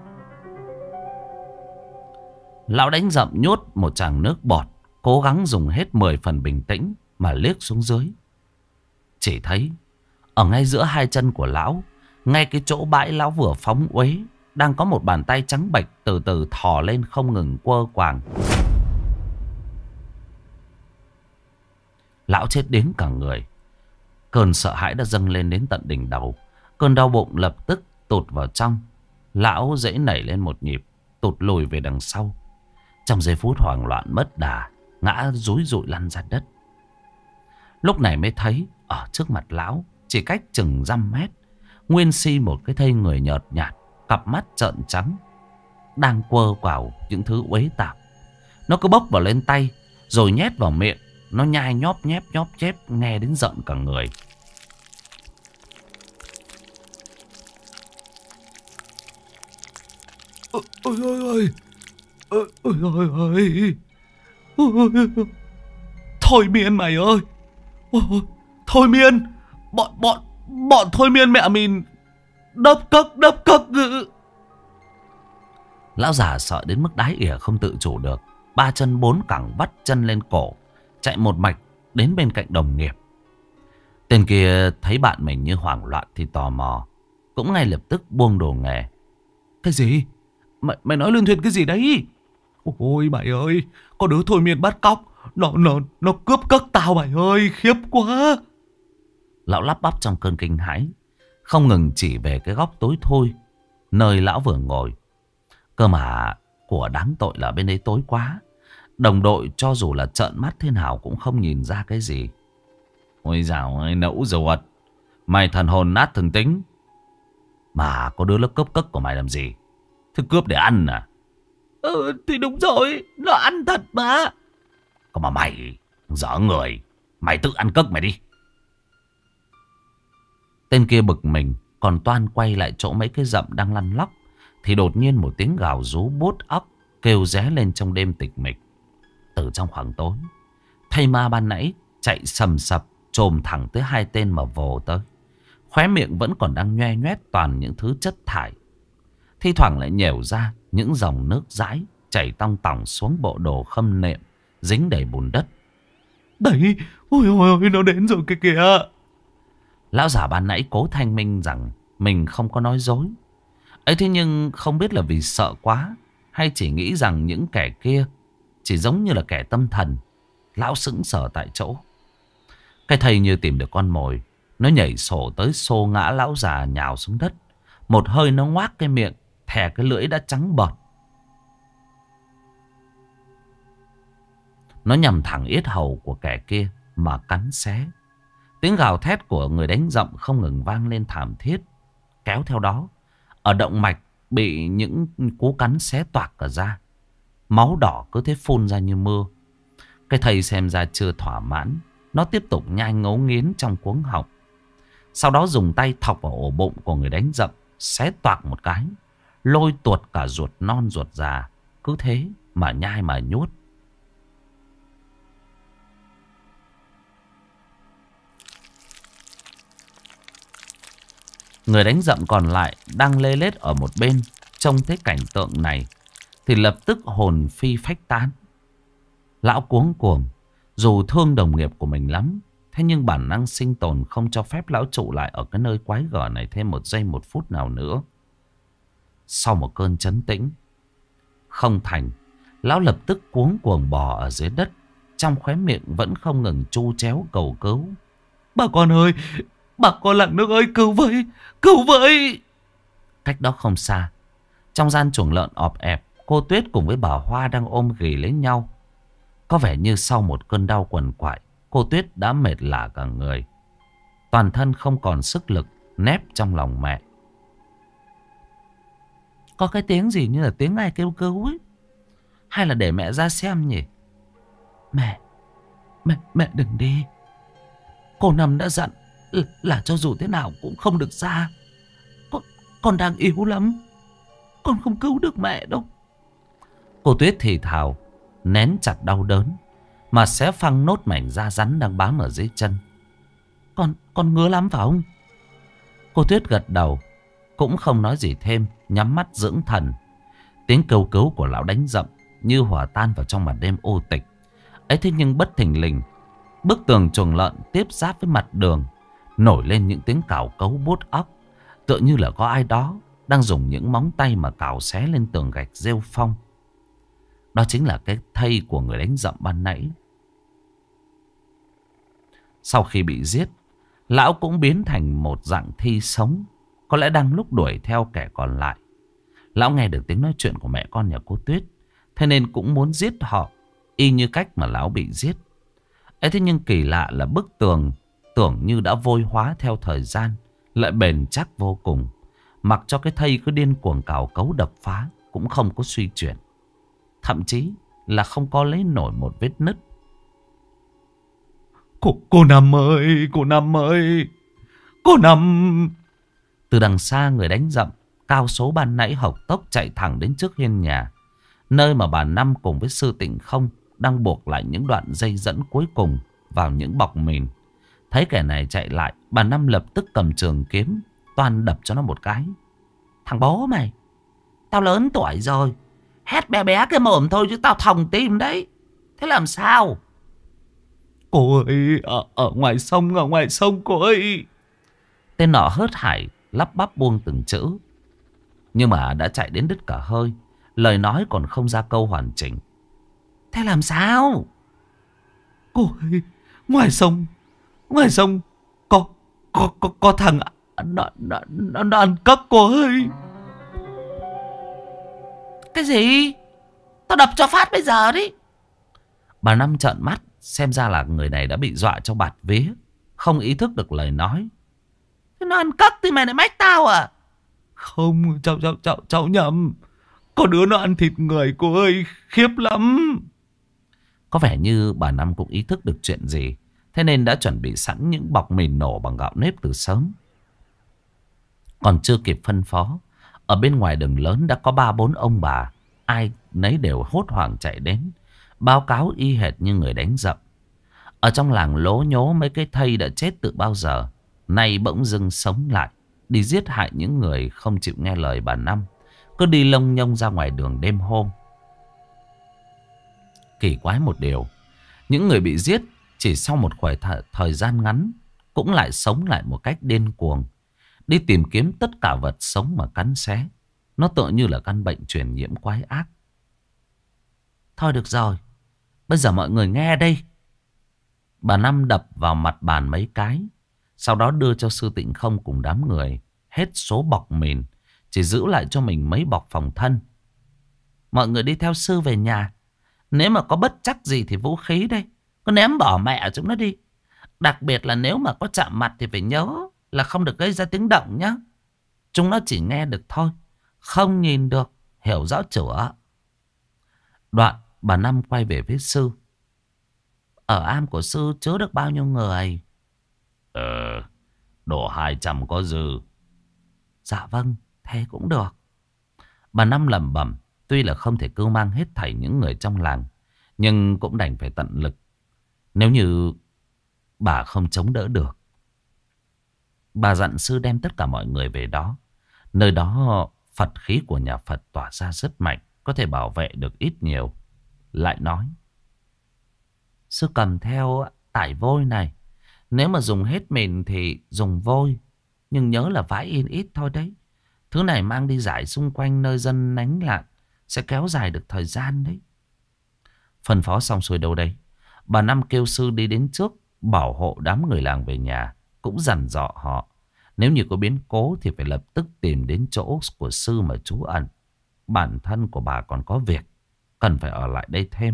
Lão đánh dậm nhốt một tràng nước bọt, cố gắng dùng hết mười phần bình tĩnh mà liếc xuống dưới. Chỉ thấy ở ngay giữa hai chân của lão, ngay cái chỗ bãi lão vừa phóng uế, đang có một bàn tay trắng bệch từ từ thò lên không ngừng quơ quàng. Lão chết đến cả người. Cơn sợ hãi đã dâng lên đến tận đỉnh đầu. Cơn đau bụng lập tức tụt vào trong. Lão dễ nảy lên một nhịp, tụt lùi về đằng sau. Trong giây phút hoảng loạn mất đà, ngã rúi rụi lăn ra đất. Lúc này mới thấy ở trước mặt lão, chỉ cách chừng dăm mét, nguyên si một cái thây người nhợt nhạt, cặp mắt trợn trắng, đang quơ quào những thứ uế tạp. Nó cứ bốc vào lên tay, rồi nhét vào miệng. Nó nhai nhóp nhép nhóp chép, nghe đến giận cả người. Ôi ôi ôi ôi ôi ôi ôi ôi, Thôi Miên mày ơi, ôi, Thôi Miên, bọn bọn bọn Thôi Miên mẹ mình đập cất đập cất. Lão già sợ đến mức đái ỉa không tự chủ được, ba chân bốn cẳng vắt chân lên cổ, chạy một mạch đến bên cạnh đồng nghiệp. Tên kia thấy bạn mình như hoảng loạn thì tò mò, cũng ngay lập tức buông đồ nghề. Cái gì? Mày, mày nói lươn thuyền cái gì đấy? Ôi mày ơi, có đứa thôi miên bắt cóc. Nó, nó, nó cướp cất tao mày ơi, khiếp quá. Lão lắp bắp trong cơn kinh hãi, không ngừng chỉ về cái góc tối thui nơi lão vừa ngồi. Cơ mà của đáng tội là bên đấy tối quá. Đồng đội cho dù là trợn mắt thế nào cũng không nhìn ra cái gì. Ôi dào ơi, nẫu ruột. Mày thần hồn nát thần tính. Mà có đứa lớp cướp cất của mày làm gì? Thế cướp để ăn à? Ừ thì đúng rồi, nó ăn thật mà. Còn mà mày dở người, mày tự ăn cất mày đi. Tên kia bực mình, còn toan quay lại chỗ mấy cái rậm đang lăn lóc, thì đột nhiên một tiếng gào rú bút óc kêu ré lên trong đêm tịch mịch. Từ trong khoảng tối, thây ma ban nãy chạy sầm sập chồm thẳng tới hai tên mà vồ tới. Khóe miệng vẫn còn đang nhoe nhoét toàn những thứ chất thải, thi thoảng lại nhèo ra những dòng nước dãi chảy tong tỏng xuống bộ đồ khâm nệm dính đầy bùn đất. Đấy, ôi ôi ôi, nó đến rồi kìa kìa. Lão giả ban nãy cố thanh minh rằng mình không có nói dối. Ấy thế nhưng không biết là vì sợ quá, hay chỉ nghĩ rằng những kẻ kia chỉ giống như là kẻ tâm thần. Lão sững sờ tại chỗ. Cái thây như tìm được con mồi, nó nhảy sổ tới xô ngã lão già nhào xuống đất. Một hơi nó ngoác cái miệng, thè cái lưỡi đã trắng bọt. Nó nhằm thẳng yết hầu của kẻ kia mà cắn xé. Tiếng gào thét của người đánh dậm không ngừng vang lên thảm thiết. Kéo theo đó, ở động mạch bị những cú cắn xé toạc cả ra. Máu đỏ cứ thế phun ra như mưa. Cái thây xem ra chưa thỏa mãn, nó tiếp tục nhai ngấu nghiến trong cuống họng. Sau đó dùng tay thọc vào ổ bụng của người đánh dậm, xé toạc một cái, lôi tuột cả ruột non ruột già. Cứ thế mà nhai mà nhốt. Người đánh dậm còn lại đang lê lết ở một bên, trông thấy cảnh tượng này thì lập tức hồn phi phách tán. Lão cuống cuồng, dù thương đồng nghiệp của mình lắm, thế nhưng bản năng sinh tồn không cho phép lão trụ lại ở cái nơi quái gở này thêm một giây một phút nào nữa. Sau một cơn trấn tĩnh không thành, lão lập tức cuống cuồng bò ở dưới đất, trong khóe miệng vẫn không ngừng chu chéo cầu cứu. Bà con ơi, bà con làng nước ơi, cứu với, cứu với. Cách đó không xa, trong gian chuồng lợn ọp ẹp, cô Tuyết cùng với bà Hoa đang ôm ghì lấy nhau. Có vẻ như sau một cơn đau quằn quại, cô Tuyết đã mệt lả cả người. Toàn thân không còn sức lực, nép trong lòng mẹ. Có cái tiếng gì như là tiếng ai kêu cứu ấy. Hay là để mẹ ra xem nhỉ? Mẹ, mẹ, mẹ đừng đi. Cô Năm đã dặn là, là cho dù thế nào cũng không được ra. Con, con đang yếu lắm. Con không cứu được mẹ đâu. Cô Tuyết thì thào, nén chặt đau đớn mà xé phăng nốt mảnh da rắn đang bám ở dưới chân. Con, con ngứa lắm phải không? Cô Tuyết gật đầu, cũng không nói gì thêm, nhắm mắt dưỡng thần. Tiếng kêu cứu của lão đánh dậm như hòa tan vào trong màn đêm ô tịch. Ấy thế nhưng bất thình lình, bức tường chuồng lợn tiếp giáp với mặt đường nổi lên những tiếng cào cấu buốt óc, tựa như là có ai đó đang dùng những móng tay mà cào xé lên tường gạch rêu phong. Đó chính là cái thây của người đánh dậm ban nãy. Sau khi bị giết, lão cũng biến thành một dạng thi sống, có lẽ đang lúc đuổi theo kẻ còn lại. Lão nghe được tiếng nói chuyện của mẹ con nhà cô Tuyết, thế nên cũng muốn giết họ, y như cách mà lão bị giết. Ấy thế nhưng kỳ lạ là bức tường tưởng như đã vôi hóa theo thời gian, lại bền chắc vô cùng. Mặc cho cái thây cứ điên cuồng cào cấu đập phá, cũng không có suy chuyển. Thậm chí là không có lấy nổi một vết nứt. Cô, cô Năm ơi, cô Năm ơi, cô Năm. Từ đằng xa người đánh dậm cao số ban nãy hộc tốc chạy thẳng đến trước hiên nhà, nơi mà bà Năm cùng với sư Tịnh Không đang buộc lại những đoạn dây dẫn cuối cùng vào những bọc mìn. Thấy kẻ này chạy lại, bà Năm lập tức cầm trường kiếm toan đập cho nó một cái. Thằng bố mày, tao lớn tuổi rồi, hét bé bé cái mồm thôi chứ tao thòng tim đấy. Thế làm sao? Cô ơi, ở, ở ngoài sông, ở ngoài sông cô ơi. Tên nọ hớt hải, lắp bắp buông từng chữ. Nhưng mà đã chạy đến đứt cả hơi. Lời nói còn không ra câu hoàn chỉnh. Thế làm sao? Cô ơi, ngoài sông, ngoài sông có, có, có, có thằng nó, nó, nó, nó ăn cắp cô ơi. Cái gì? Tao đập cho phát bây giờ đi. Bà Năm trợn mắt, xem ra là người này đã bị dọa cho bạt vía, không ý thức được lời nói. Thế nó ăn cắp thì mày lại mách tao à? Không, cháu, cháu, cháu, cháu nhầm. Có đứa nó ăn thịt người cô ơi, khiếp lắm. Có vẻ như bà Năm cũng ý thức được chuyện gì, thế nên đã chuẩn bị sẵn những bọc mì nổ bằng gạo nếp từ sớm. Còn chưa kịp phân phó, ở bên ngoài đường lớn đã có ba bốn ông bà, ai nấy đều hốt hoảng chạy đến, báo cáo y hệt như người đánh giặc. Ở trong làng lố nhố mấy cái thây đã chết từ bao giờ, nay bỗng dưng sống lại, đi giết hại những người không chịu nghe lời bà Năm, cứ đi lông nhông ra ngoài đường đêm hôm. Kỳ quái một điều, những người bị giết chỉ sau một khoảng th thời gian ngắn cũng lại sống lại một cách điên cuồng, đi tìm kiếm tất cả vật sống mà cắn xé. Nó tựa như là căn bệnh truyền nhiễm quái ác. Thôi được rồi, bây giờ mọi người nghe đây. Bà Năm đập vào mặt bàn mấy cái, sau đó đưa cho sư Tịnh Không cùng đám người hết số bọc mìn, chỉ giữ lại cho mình mấy bọc phòng thân. Mọi người đi theo sư về nhà. Nếu mà có bất chắc gì thì vũ khí đây, cứ ném bỏ mẹ chúng nó đi. Đặc biệt là nếu mà có chạm mặt thì phải nhớ là không được gây ra tiếng động nhé. Chúng nó chỉ nghe được thôi, không nhìn được, hiểu rõ chữa. Đoạn bà Năm quay về với sư. Ở am của sư chứa được bao nhiêu người? Ờ, độ hai trăm có dư. Dạ vâng, thế cũng được. Bà Năm lẩm bẩm, tuy là không thể cưu mang hết thảy những người trong làng, nhưng cũng đành phải tận lực. Nếu như bà không chống đỡ được, bà dặn sư đem tất cả mọi người về đó. Nơi đó Phật khí của nhà Phật tỏa ra rất mạnh, có thể bảo vệ được ít nhiều. Lại nói, sư cầm theo tải vôi này. Nếu mà dùng hết mìn thì dùng vôi, nhưng nhớ là vãi in ít thôi đấy. Thứ này mang đi rải xung quanh nơi dân lánh nạn, sẽ kéo dài được thời gian đấy. Phân phó xong xuôi đâu đây, bà Năm kêu sư đi đến trước, bảo hộ đám người làng về nhà, cũng dặn dò họ nếu như có biến cố thì phải lập tức tìm đến chỗ của sư mà trú ẩn. Bản thân của bà còn có việc, cần phải ở lại đây thêm.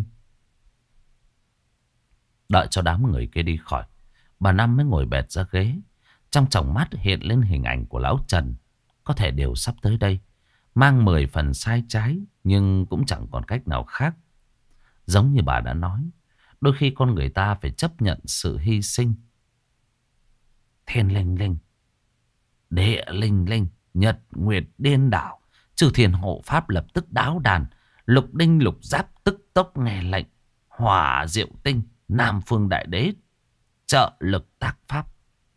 Đợi cho đám người kia đi khỏi, bà Năm mới ngồi bệt ra ghế. Trong tròng mắt hiện lên hình ảnh của lão Trần. Có thể đều sắp tới đây, mang mười phần sai trái, nhưng cũng chẳng còn cách nào khác. Giống như bà đã nói, đôi khi con người ta phải chấp nhận sự hy sinh. Thiên linh linh, địa linh linh, nhật nguyệt điên đảo, chư thiên hộ pháp lập tức đáo đàn, lục đinh lục giáp tức tốc nghe lệnh, hỏa diệu tinh, nam phương đại đế trợ lực tác pháp.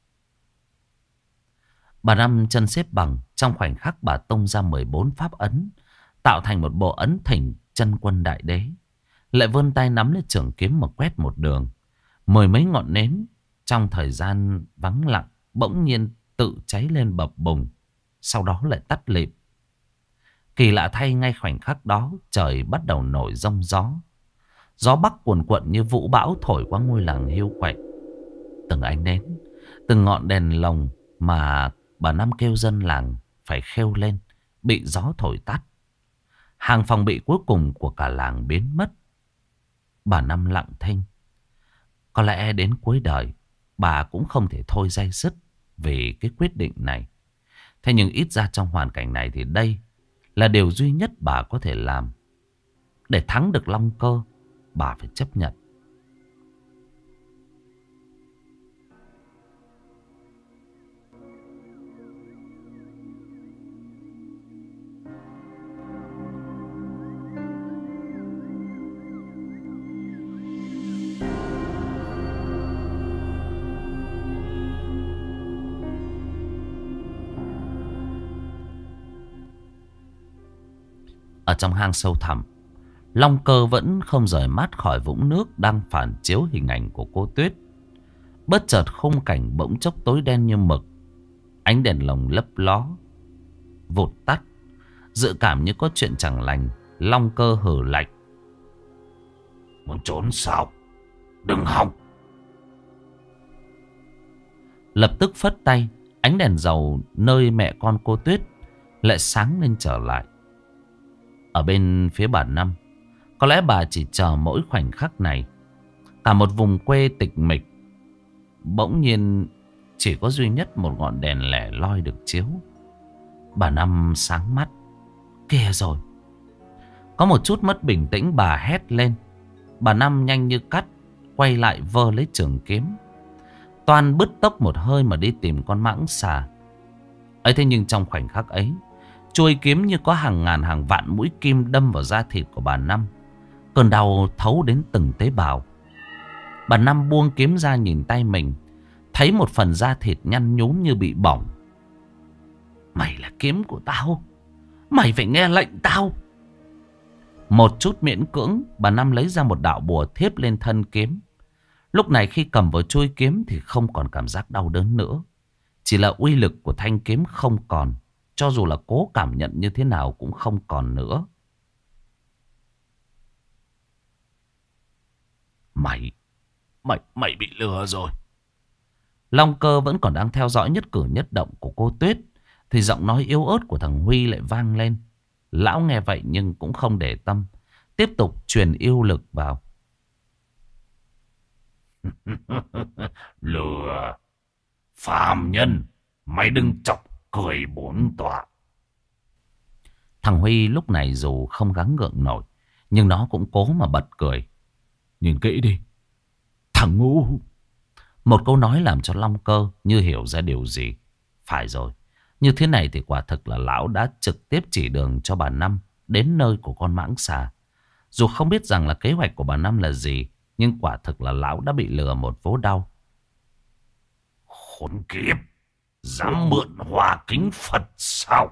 Bà Năm chân xếp bằng, trong khoảnh khắc bà tung ra mười bốn pháp ấn, tạo thành một bộ ấn thỉnh chân quân đại đế. Lại vươn tay nắm lấy trường kiếm mà quét một đường. Mười mấy ngọn nến trong thời gian vắng lặng bỗng nhiên tự cháy lên bập bùng, sau đó lại tắt lịm. Kỳ lạ thay, ngay khoảnh khắc đó trời bắt đầu nổi giông gió. Gió bắc cuồn cuộn như vũ bão thổi qua ngôi làng hiu quạnh. Từng ánh nến, từng ngọn đèn lồng mà bà Năm kêu dân làng phải khêu lên, bị gió thổi tắt. Hàng phòng bị cuối cùng của cả làng biến mất. Bà Năm lặng thinh. Có lẽ đến cuối đời bà cũng không thể thôi day dứt vì cái quyết định này. Thế nhưng ít ra trong hoàn cảnh này thì đây là điều duy nhất bà có thể làm. Để thắng được Long Cơ, bà phải chấp nhận. Ở trong hang sâu thẳm, Long Cơ vẫn không rời mắt khỏi vũng nước đang phản chiếu hình ảnh của cô Tuyết. Bất chợt khung cảnh bỗng chốc tối đen như mực. Ánh đèn lồng lấp ló, vụt tắt. Dự cảm như có chuyện chẳng lành, Long Cơ hừ lạnh. Muốn trốn sao? Đừng hòng. Lập tức phất tay, ánh đèn dầu nơi mẹ con cô Tuyết lại sáng lên trở lại. Ở bên phía bà Năm, có lẽ bà chỉ chờ mỗi khoảnh khắc này. Cả một vùng quê tịch mịch, bỗng nhiên chỉ có duy nhất một ngọn đèn lẻ loi được chiếu. Bà Năm sáng mắt. Kìa rồi. Có một chút mất bình tĩnh, bà hét lên. Bà Năm nhanh như cắt quay lại vơ lấy trường kiếm, toan bứt tốc một hơi mà đi tìm con mãng xà ấy. Thế nhưng trong khoảnh khắc ấy, chuôi kiếm như có hàng ngàn hàng vạn mũi kim đâm vào da thịt của bà Năm. Cơn đau thấu đến từng tế bào. Bà Năm buông kiếm ra nhìn tay mình, thấy một phần da thịt nhăn nhúm như bị bỏng. Mày là kiếm của tao, mày phải nghe lệnh tao. Một chút miễn cưỡng, bà Năm lấy ra một đạo bùa thiếp lên thân kiếm. Lúc này khi cầm vào chuôi kiếm thì không còn cảm giác đau đớn nữa. Chỉ là uy lực của thanh kiếm không còn. Cho dù là cố cảm nhận như thế nào cũng không còn nữa. Mày, mày, mày bị lừa rồi. Long Cơ vẫn còn đang theo dõi nhất cử nhất động của cô Tuyết, thì giọng nói yếu ớt của thằng Huy lại vang lên. Lão nghe vậy nhưng cũng không để tâm, tiếp tục truyền yêu lực vào. Lừa. Phàm nhân, mày đừng chọc cười bốn tọa. Thằng Huy lúc này dù không gắng gượng nổi, nhưng nó cũng cố mà bật cười. Nhìn kỹ đi, thằng ngu. Một câu nói làm cho Long Cơ như hiểu ra điều gì. Phải rồi, như thế này thì quả thực là lão đã trực tiếp chỉ đường cho bà Năm đến nơi của con mãng xà. Dù không biết rằng là kế hoạch của bà Năm là gì, nhưng quả thực là lão đã bị lừa một vố đau. Khốn kiếp, dám mượn hòa kính Phật sao?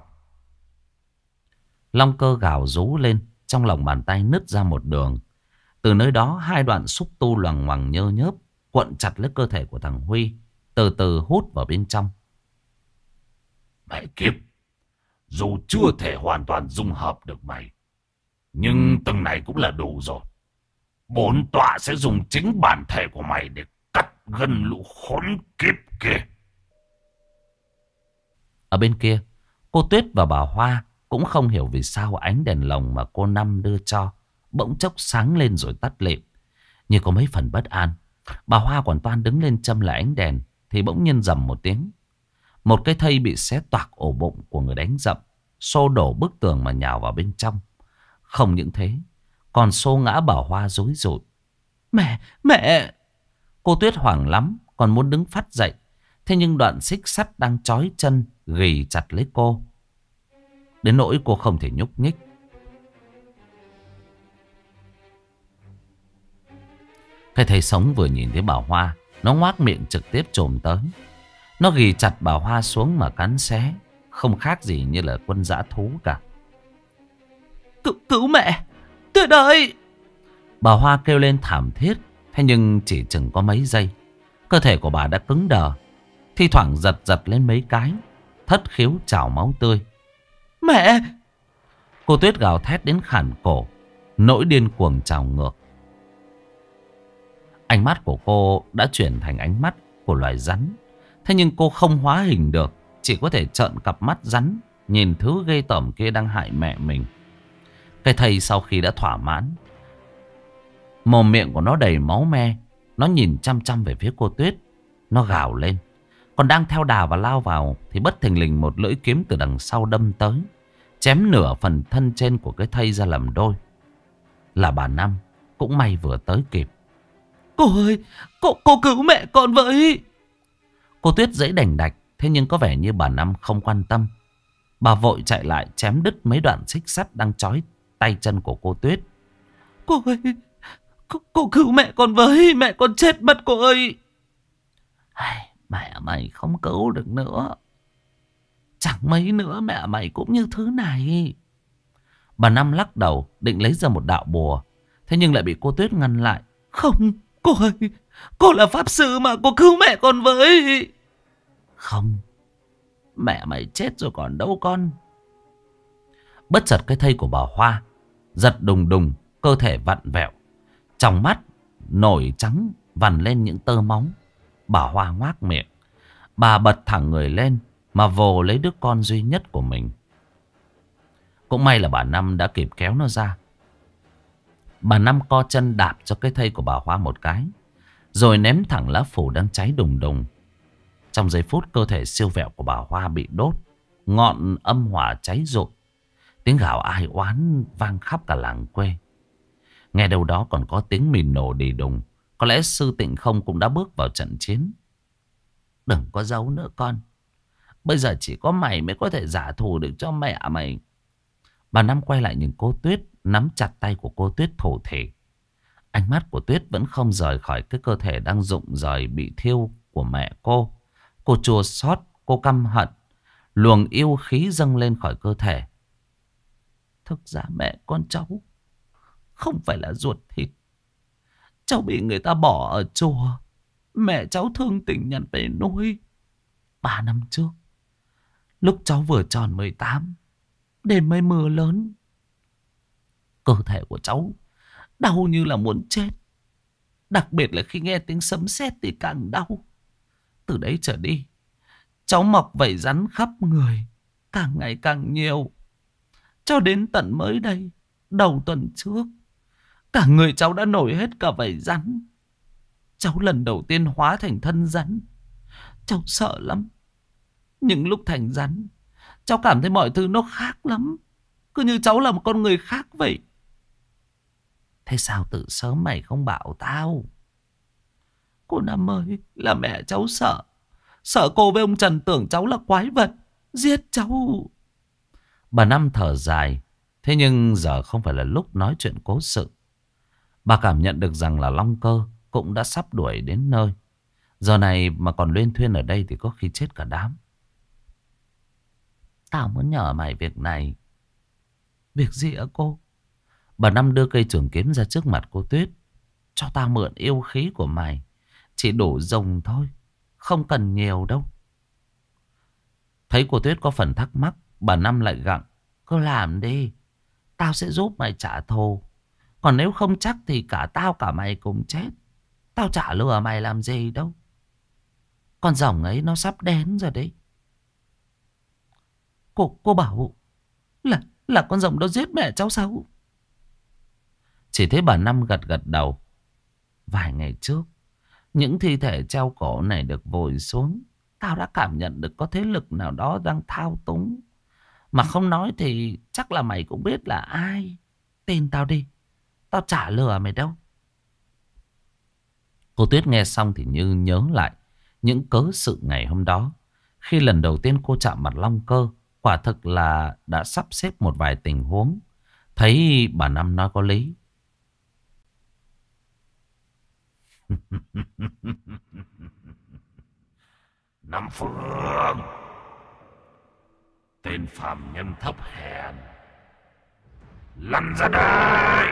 Long Cơ gào rú lên, trong lòng bàn tay nứt ra một đường. Từ nơi đó hai đoạn xúc tu loằng ngoằng nhơ nhớp cuộn chặt lấy cơ thể của thằng Huy, từ từ hút vào bên trong. Mẹ kiếp, dù chưa thể hoàn toàn dung hợp được mày, nhưng từng này cũng là đủ rồi. Bổn tọa sẽ dùng chính bản thể của mày để cắt gân lũ khốn kiếp kia. Ở bên kia, cô Tuyết và bà Hoa cũng không hiểu vì sao ánh đèn lồng mà cô Năm đưa cho bỗng chốc sáng lên rồi tắt lịm, như có mấy phần bất an. Bà Hoa còn toan đứng lên châm lại ánh đèn thì bỗng nhiên rầm một tiếng. Một cái thây bị xé toạc ổ bụng của người đánh dậm, xô đổ bức tường mà nhào vào bên trong. Không những thế, còn xô ngã bà Hoa rối rụi. Mẹ, mẹ! Cô Tuyết hoảng lắm, còn muốn đứng phát dậy. Thế nhưng đoạn xích sắt đang trói chân ghì chặt lấy cô, đến nỗi cô không thể nhúc nhích. Cái thầy sống vừa nhìn thấy bà Hoa, nó ngoác miệng trực tiếp chồm tới. Nó ghì chặt bà Hoa xuống mà cắn xé, không khác gì như là quân dã thú cả. Cứu, cứu mẹ! Tuyết ơi! Bà Hoa kêu lên thảm thiết. Thế nhưng chỉ chừng có mấy giây, cơ thể của bà đã cứng đờ, thi thoảng giật giật lên mấy cái, thất khiếu trào máu tươi. Mẹ! Cô Tuyết gào thét đến khản cổ, nỗi điên cuồng trào ngược. Ánh mắt của cô đã chuyển thành ánh mắt của loài rắn. Thế nhưng cô không hóa hình được, chỉ có thể trợn cặp mắt rắn nhìn thứ ghê tởm kia đang hại mẹ mình. Cái thây sau khi đã thỏa mãn, mồm miệng của nó đầy máu me, nó nhìn chăm chăm về phía cô Tuyết. Nó gào lên. Còn đang theo đà và lao vào thì bất thình lình một lưỡi kiếm từ đằng sau đâm tới, chém nửa phần thân trên của cái thây ra làm đôi. Là bà Năm, cũng may vừa tới kịp. Cô ơi, cô, cô cứu mẹ con với! Cô Tuyết giãy đành đạch. Thế nhưng có vẻ như bà Năm không quan tâm. Bà vội chạy lại chém đứt mấy đoạn xích sắt đang trói tay chân của cô Tuyết. Cô ơi, cô, cô cứu mẹ con với, mẹ con chết mất cô ơi! Ai, mẹ mày không cứu được nữa. Chẳng mấy nữa mẹ mày cũng như thứ này. Bà Năm lắc đầu định lấy ra một đạo bùa. Thế nhưng lại bị cô Tuyết ngăn lại. Không, cô ơi, cô là pháp sư mà, cô cứu mẹ con với. Không, mẹ mày chết rồi còn đâu con. Bất chợt cái thây của bà Hoa giật đùng đùng, cơ thể vặn vẹo, trong mắt nổi trắng vằn lên những tơ máu. Bà Hoa ngoác miệng. Bà bật thẳng người lên mà vồ lấy đứa con duy nhất của mình. Cũng may là bà Năm đã kịp kéo nó ra. Bà Năm co chân đạp cho cái thây của bà Hoa một cái, rồi ném thẳng lá phủ đang cháy đùng đùng. Trong giây phút cơ thể siêu vẹo của bà Hoa bị đốt, ngọn âm hỏa cháy rụi. Tiếng gào ai oán vang khắp cả làng quê. Nghe đâu đó còn có tiếng mìn nổ đì đùng. Có lẽ Sư Tịnh Không cũng đã bước vào trận chiến. Đừng có giấu nữa con. Bây giờ chỉ có mày mới có thể trả thù được cho mẹ mày. Bà Năm quay lại nhìn cô Tuyết, nắm chặt tay của cô Tuyết thổ thể. Ánh mắt của Tuyết vẫn không rời khỏi cái cơ thể đang rụng rời bị thiêu của mẹ cô. Cô chua xót, cô căm hận. Luồng yêu khí dâng lên khỏi cơ thể. Thực ra mẹ con cháu không phải là ruột thịt. Cháu bị người ta bỏ ở chùa. Mẹ cháu thương tình nhận về nuôi. Ba năm trước, lúc cháu vừa tròn mười tám, đêm mây mưa lớn, cơ thể của cháu đau như là muốn chết. Đặc biệt là khi nghe tiếng sấm sét thì càng đau. Từ đấy trở đi, cháu mọc vảy rắn khắp người, càng ngày càng nhiều. Cho đến tận mới đây, đầu tuần trước, cả người cháu đã nổi hết cả vảy rắn. Cháu lần đầu tiên hóa thành thân rắn. Cháu sợ lắm. Nhưng lúc thành rắn, cháu cảm thấy mọi thứ nó khác lắm. Cứ như cháu là một con người khác vậy. Thế sao từ sớm mày không bảo tao? Cô Năm ơi, là mẹ cháu sợ. Sợ cô với ông Trần tưởng cháu là quái vật, giết cháu. Bà Năm thở dài. Thế nhưng giờ không phải là lúc nói chuyện cố sự. Bà cảm nhận được rằng là Long Cơ cũng đã sắp đuổi đến nơi. Giờ này mà còn luyên thuyên ở đây thì có khi chết cả đám. Tao muốn nhờ mày việc này. Việc gì ạ cô? Bà Năm đưa cây trường kiếm ra trước mặt cô Tuyết. Cho tao mượn yêu khí của mày. Chỉ đủ dùng thôi, không cần nhiều đâu. Thấy cô Tuyết có phần thắc mắc, bà Năm lại gặng. Cứ làm đi, tao sẽ giúp mày trả thù. Còn nếu không chắc thì cả tao cả mày cùng chết. Tao chả lừa mày làm gì đâu. Con rồng ấy nó sắp đến rồi đấy. Cô, cô bảo là, là con rồng đó giết mẹ cháu sao? Chỉ thấy bà Năm gật gật đầu. Vài ngày trước, những thi thể treo cổ này được vùi xuống. Tao đã cảm nhận được có thế lực nào đó đang thao túng. Mà không nói thì chắc là mày cũng biết là ai. Tin tao đi, tao chả lừa mày đâu. Cô Tuyết nghe xong thì như nhớ lại những cớ sự ngày hôm đó. Khi lần đầu tiên cô chạm mặt Long Cơ, quả thực là đã sắp xếp một vài tình huống. Thấy bà Năm nói có lý. Năm Phương, tên phàm nhân thấp hèn, lăn ra đây.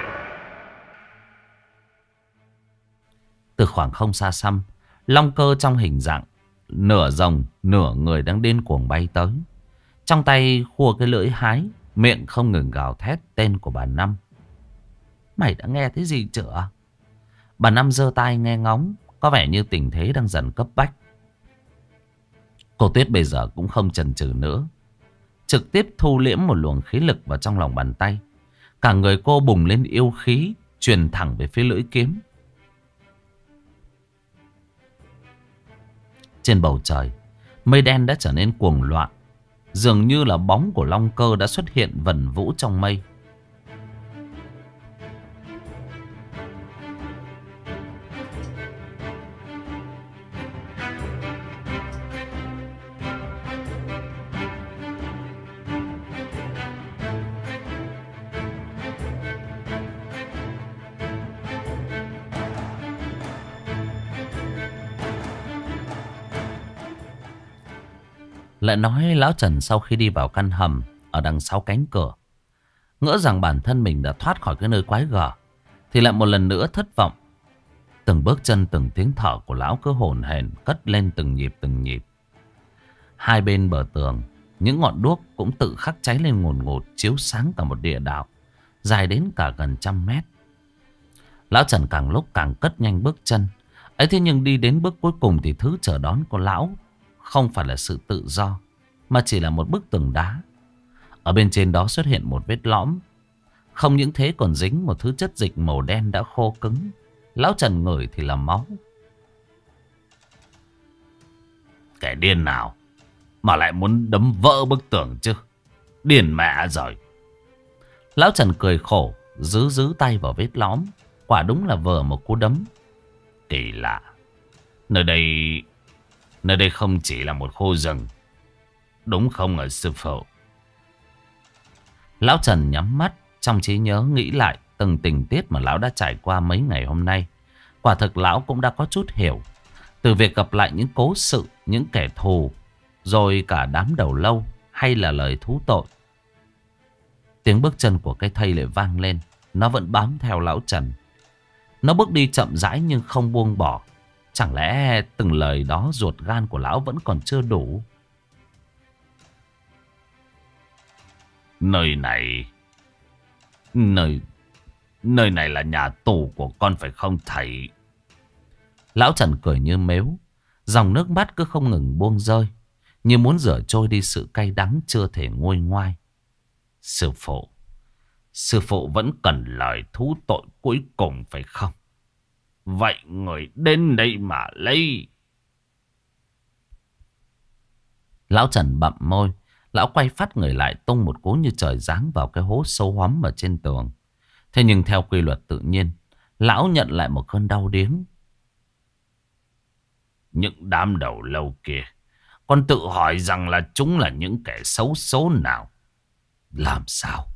Từ khoảng không xa xăm, Long Cơ trong hình dạng nửa rồng nửa người đang điên cuồng bay tới. Trong tay khua cái lưỡi hái, miệng không ngừng gào thét tên của bà Năm. Mày đã nghe thấy gì chưa? Bà Năm giơ tai nghe ngóng, có vẻ như tình thế đang dần cấp bách. Cô Tuyết bây giờ cũng không chần chừ nữa, trực tiếp thu liễm một luồng khí lực vào trong lòng bàn tay. Cả người cô bùng lên yêu khí, truyền thẳng về phía lưỡi kiếm. Trên bầu trời, mây đen đã trở nên cuồng loạn. Dường như là bóng của Long Cơ đã xuất hiện vần vũ trong mây. Lại nói lão Trần sau khi đi vào căn hầm ở đằng sau cánh cửa, ngỡ rằng bản thân mình đã thoát khỏi cái nơi quái gở, thì lại một lần nữa thất vọng. Từng bước chân, từng tiếng thở của lão cứ hổn hển cất lên từng nhịp từng nhịp. Hai bên bờ tường, những ngọn đuốc cũng tự khắc cháy lên ngùn ngụt, chiếu sáng cả một địa đạo dài đến cả gần trăm mét. Lão Trần càng lúc càng cất nhanh bước chân. Ấy thế nhưng đi đến bước cuối cùng thì thứ chờ đón của lão không phải là sự tự do, mà chỉ là một bức tường đá. Ở bên trên đó xuất hiện một vết lõm. Không những thế còn dính một thứ chất dịch màu đen đã khô cứng. Lão Trần ngửi thì là máu. Kẻ điên nào mà lại muốn đấm vỡ bức tường chứ? Điên mẹ rồi. Lão Trần cười khổ, giữ giữ tay vào vết lõm. Quả đúng là vờ một cú đấm. Kỳ lạ. Nơi đây Nơi đây không chỉ là một khu rừng, đúng không hả sư phụ? Lão Trần nhắm mắt, trong trí nhớ nghĩ lại từng tình tiết mà lão đã trải qua mấy ngày hôm nay. Quả thực lão cũng đã có chút hiểu. Từ việc gặp lại những cố sự, những kẻ thù, rồi cả đám đầu lâu hay là lời thú tội. Tiếng bước chân của cái thây lại vang lên. Nó vẫn bám theo lão Trần. Nó bước đi chậm rãi nhưng không buông bỏ. Chẳng lẽ từng lời đó ruột gan của lão vẫn còn chưa đủ? Nơi này Nơi Nơi này là nhà tù của con phải không thầy? Lão Trần cười như mếu. Dòng nước mắt cứ không ngừng buông rơi, như muốn rửa trôi đi sự cay đắng chưa thể nguôi ngoai. Sư phụ Sư phụ vẫn cần lời thú tội cuối cùng phải không? Vậy người đến đây mà lấy. Lão Trần bặm môi. Lão quay phát người lại, tung một cú như trời giáng vào cái hố sâu hoắm ở trên tường. Thế nhưng theo quy luật tự nhiên, lão nhận lại một cơn đau điếng. Những đám đầu lâu kia, con tự hỏi rằng là chúng là những kẻ xấu số nào? Làm sao?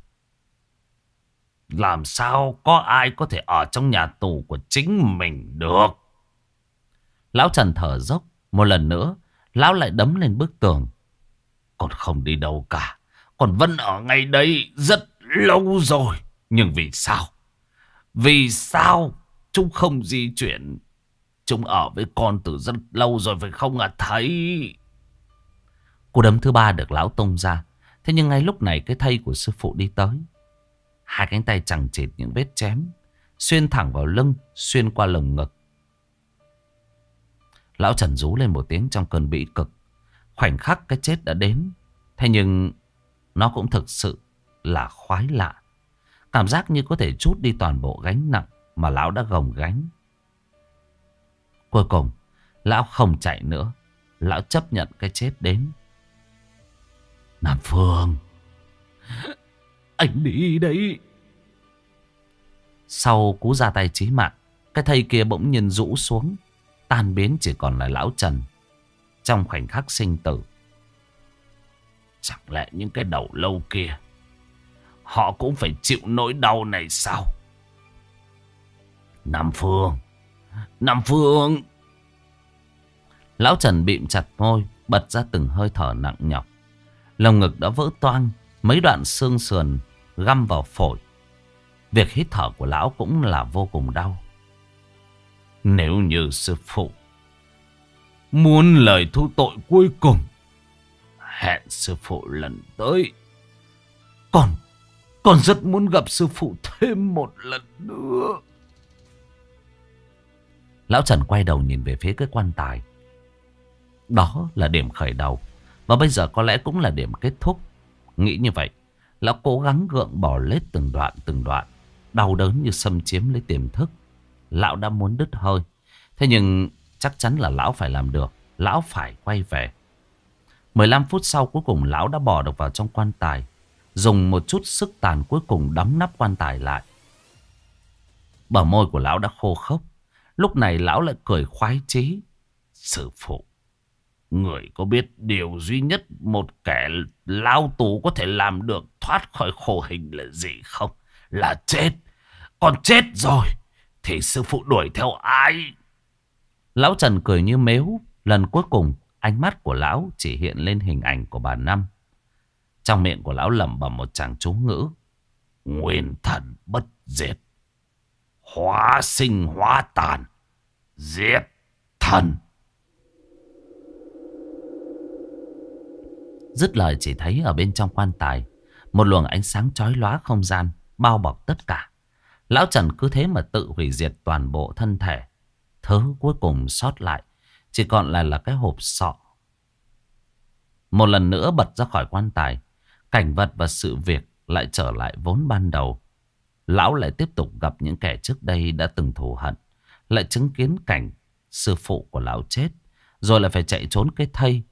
Làm sao có ai có thể ở trong nhà tù của chính mình được? Lão Trần thở dốc. Một lần nữa, lão lại đấm lên bức tường. Con không đi đâu cả. Con vẫn ở ngay đây rất lâu rồi. Nhưng vì sao? Vì sao chúng không di chuyển? Chúng ở với con từ rất lâu rồi phải không à thầy? Cú đấm thứ ba được lão tung ra. Thế nhưng ngay lúc này cái thây của sư phụ đi tới. Hai cánh tay chằng chịt những vết chém, xuyên thẳng vào lưng, xuyên qua lồng ngực. Lão Trần rú lên một tiếng trong cơn bĩ cực. Khoảnh khắc cái chết đã đến. Thế nhưng nó cũng thực sự là khoái lạ. Cảm giác như có thể trút đi toàn bộ gánh nặng mà lão đã gồng gánh. Cuối cùng, lão không chạy nữa. Lão chấp nhận cái chết đến. Nam Phương, anh đi đấy. Sau cú ra tay chí mạng, cái thây kia bỗng nhiên rũ xuống, tan biến chỉ còn là lão Trần. Trong khoảnh khắc sinh tử, chẳng lẽ những cái đầu lâu kia họ cũng phải chịu nỗi đau này sao? Nam Phương, Nam Phương. Lão Trần bịm chặt môi, bật ra từng hơi thở nặng nhọc. Lồng ngực đã vỡ toang, mấy đoạn xương sườn găm vào phổi. Việc hít thở của lão cũng là vô cùng đau. Nếu như sư phụ muốn lời thu tội cuối cùng, hẹn sư phụ lần tới. Con, con rất muốn gặp sư phụ thêm một lần nữa. Lão Trần quay đầu nhìn về phía cái quan tài. Đó là điểm khởi đầu, và bây giờ có lẽ cũng là điểm kết thúc. Nghĩ như vậy, lão cố gắng gượng bỏ lết từng đoạn từng đoạn. Đau đớn như xâm chiếm lấy tiềm thức. Lão đã muốn đứt hơi. Thế nhưng chắc chắn là lão phải làm được. Lão phải quay về. mười lăm phút sau cuối cùng lão đã bò được vào trong quan tài. Dùng một chút sức tàn cuối cùng đóng nắp quan tài lại. Bờ môi của lão đã khô khốc. Lúc này lão lại cười khoái chí. Sư phụ, người có biết điều duy nhất một kẻ lao tù có thể làm được thoát khỏi khổ hình là gì không? Là chết. Còn chết rồi thì sư phụ đuổi theo ai? Lão Trần cười như mếu. Lần cuối cùng ánh mắt của lão chỉ hiện lên hình ảnh của bà Năm. Trong miệng của lão lẩm bẩm một tràng chú ngữ. Nguyên thần bất diệt, hóa sinh hóa tàn, giết thần. Dứt lời chỉ thấy ở bên trong quan tài một luồng ánh sáng chói lóa không gian bao bọc tất cả. Lão Trần cứ thế mà tự hủy diệt toàn bộ thân thể. Thứ cuối cùng sót lại chỉ còn lại là cái hộp sọ. Một lần nữa bật ra khỏi quan tài, cảnh vật và sự việc lại trở lại vốn ban đầu. Lão lại tiếp tục gặp những kẻ trước đây đã từng thù hận, lại chứng kiến cảnh sư phụ của lão chết, rồi lại phải chạy trốn cái thây.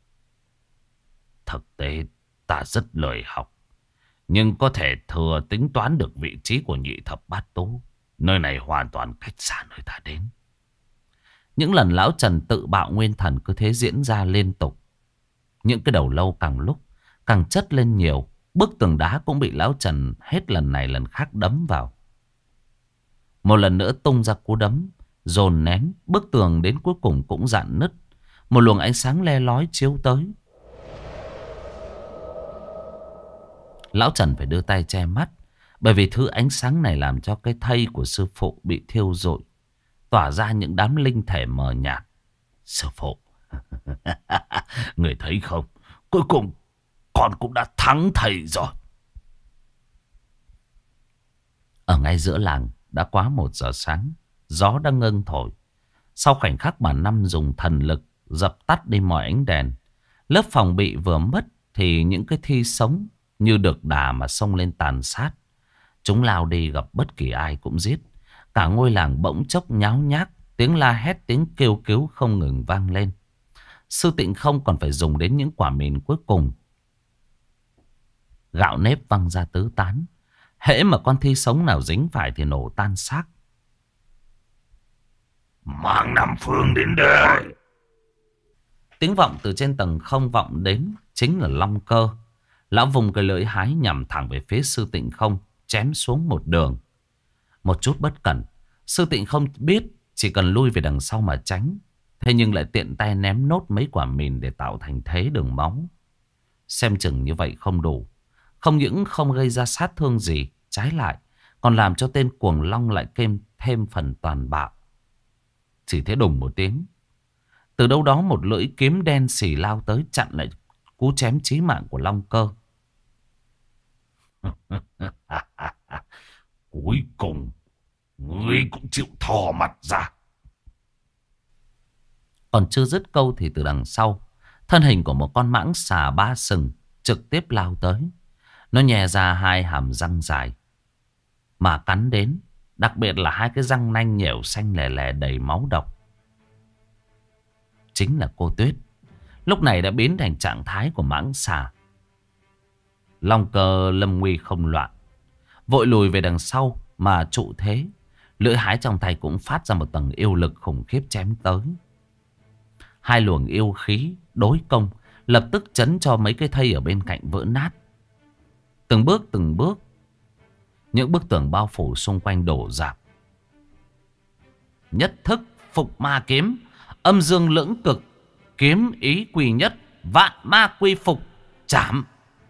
Thực tế ta rất lười học, nhưng có thể thừa tính toán được vị trí của nhị thập bát tú. Nơi này hoàn toàn cách xa nơi ta đến. Những lần lão Trần tự bạo nguyên thần cứ thế diễn ra liên tục. Những cái đầu lâu càng lúc càng chất lên nhiều. Bức tường đá cũng bị lão Trần hết lần này lần khác đấm vào. Một lần nữa tung ra cú đấm, dồn nén, bức tường đến cuối cùng cũng rạn nứt. Một luồng ánh sáng le lói chiếu tới. Lão Trần phải đưa tay che mắt, bởi vì thứ ánh sáng này làm cho cái thây của sư phụ bị thiêu rụi, tỏa ra những đám linh thể mờ nhạt. Sư phụ, người thấy không? Cuối cùng con cũng đã thắng thầy rồi. Ở ngay giữa làng đã quá một giờ sáng, gió đang ngưng thổi. Sau khoảnh khắc bà Năm dùng thần lực dập tắt đi mọi ánh đèn, lớp phòng bị vừa mất thì những cái thi sống như được đà mà xông lên tàn sát. Chúng lao đi gặp bất kỳ ai cũng giết. Cả ngôi làng bỗng chốc nháo nhác, tiếng la hét, tiếng kêu cứu không ngừng vang lên. Sư Tịnh không còn phải dùng đến những quả mìn cuối cùng. Gạo nếp văng ra tứ tán. Hễ mà con thi sống nào dính phải thì nổ tan xác. Mang Nam Phương đến đây. Tiếng vọng từ trên tầng không vọng đến chính là Long Cơ. Lão vùng cái lưỡi hái nhằm thẳng về phía Sư Tịnh không, chém xuống một đường. Một chút bất cẩn, Sư Tịnh không biết chỉ cần lui về đằng sau mà tránh. Thế nhưng lại tiện tay ném nốt mấy quả mìn để tạo thành thế đường máu. Xem chừng như vậy không đủ. Không những không gây ra sát thương gì, trái lại còn làm cho tên cuồng long lại thêm, thêm phần toàn bạo. Chỉ thế đùng một tiếng, từ đâu đó một lưỡi kiếm đen xì lao tới chặn lại cú chém chí mạng của Long Cơ. Cuối cùng ngươi cũng chịu thò mặt ra. Còn chưa dứt câu thì từ đằng sau, thân hình của một con mãng xà ba sừng trực tiếp lao tới. Nó nhè ra hai hàm răng dài mà cắn đến, đặc biệt là hai cái răng nanh nhẻo xanh lè lè đầy máu độc. Chính là cô Tuyết, lúc này đã biến thành trạng thái của mãng xà. Long Cơ lâm nguy không loạn, vội lùi về đằng sau mà trụ thế. Lưỡi hái trong tay cũng phát ra một tầng yêu lực khủng khiếp chém tới. Hai luồng yêu khí đối công lập tức chấn cho mấy cái thây ở bên cạnh vỡ nát. Từng bước từng bước, những bức tường bao phủ xung quanh đổ rạp. Nhất thức phục ma kiếm, âm dương lưỡng cực, kiếm ý quy nhất, vạn ma quy phục, chạm.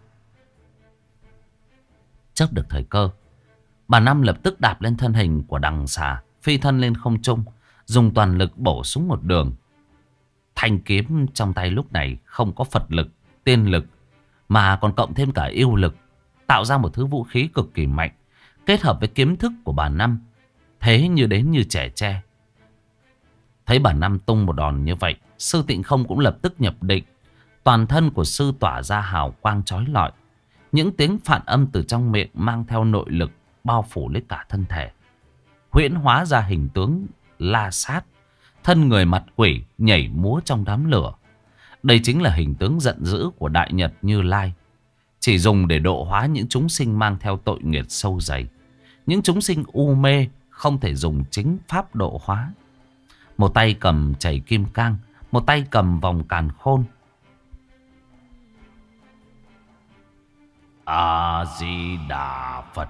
Chớp được thời cơ, bà Năm lập tức đạp lên thân hình của đằng xà, phi thân lên không trung, dùng toàn lực bổ xuống một đường. Thanh kiếm trong tay lúc này không có Phật lực, tiên lực, mà còn cộng thêm cả yêu lực, tạo ra một thứ vũ khí cực kỳ mạnh, kết hợp với kiếm thức của bà Năm, thế như đến như trẻ tre. Thấy bà Năm tung một đòn như vậy, Sư Tịnh không cũng lập tức nhập định. Toàn thân của sư tỏa ra hào quang chói lọi. Những tiếng phản âm từ trong miệng mang theo nội lực bao phủ lấy cả thân thể, huyễn hóa ra hình tướng La Sát, thân người mặt quỷ nhảy múa trong đám lửa. Đây chính là hình tướng giận dữ của Đại Nhật Như Lai, chỉ dùng để độ hóa những chúng sinh mang theo tội nghiệp sâu dày, những chúng sinh u mê không thể dùng chính pháp độ hóa. Một tay cầm chảy kim cang, một tay cầm vòng càn khôn. A-di-đà Phật.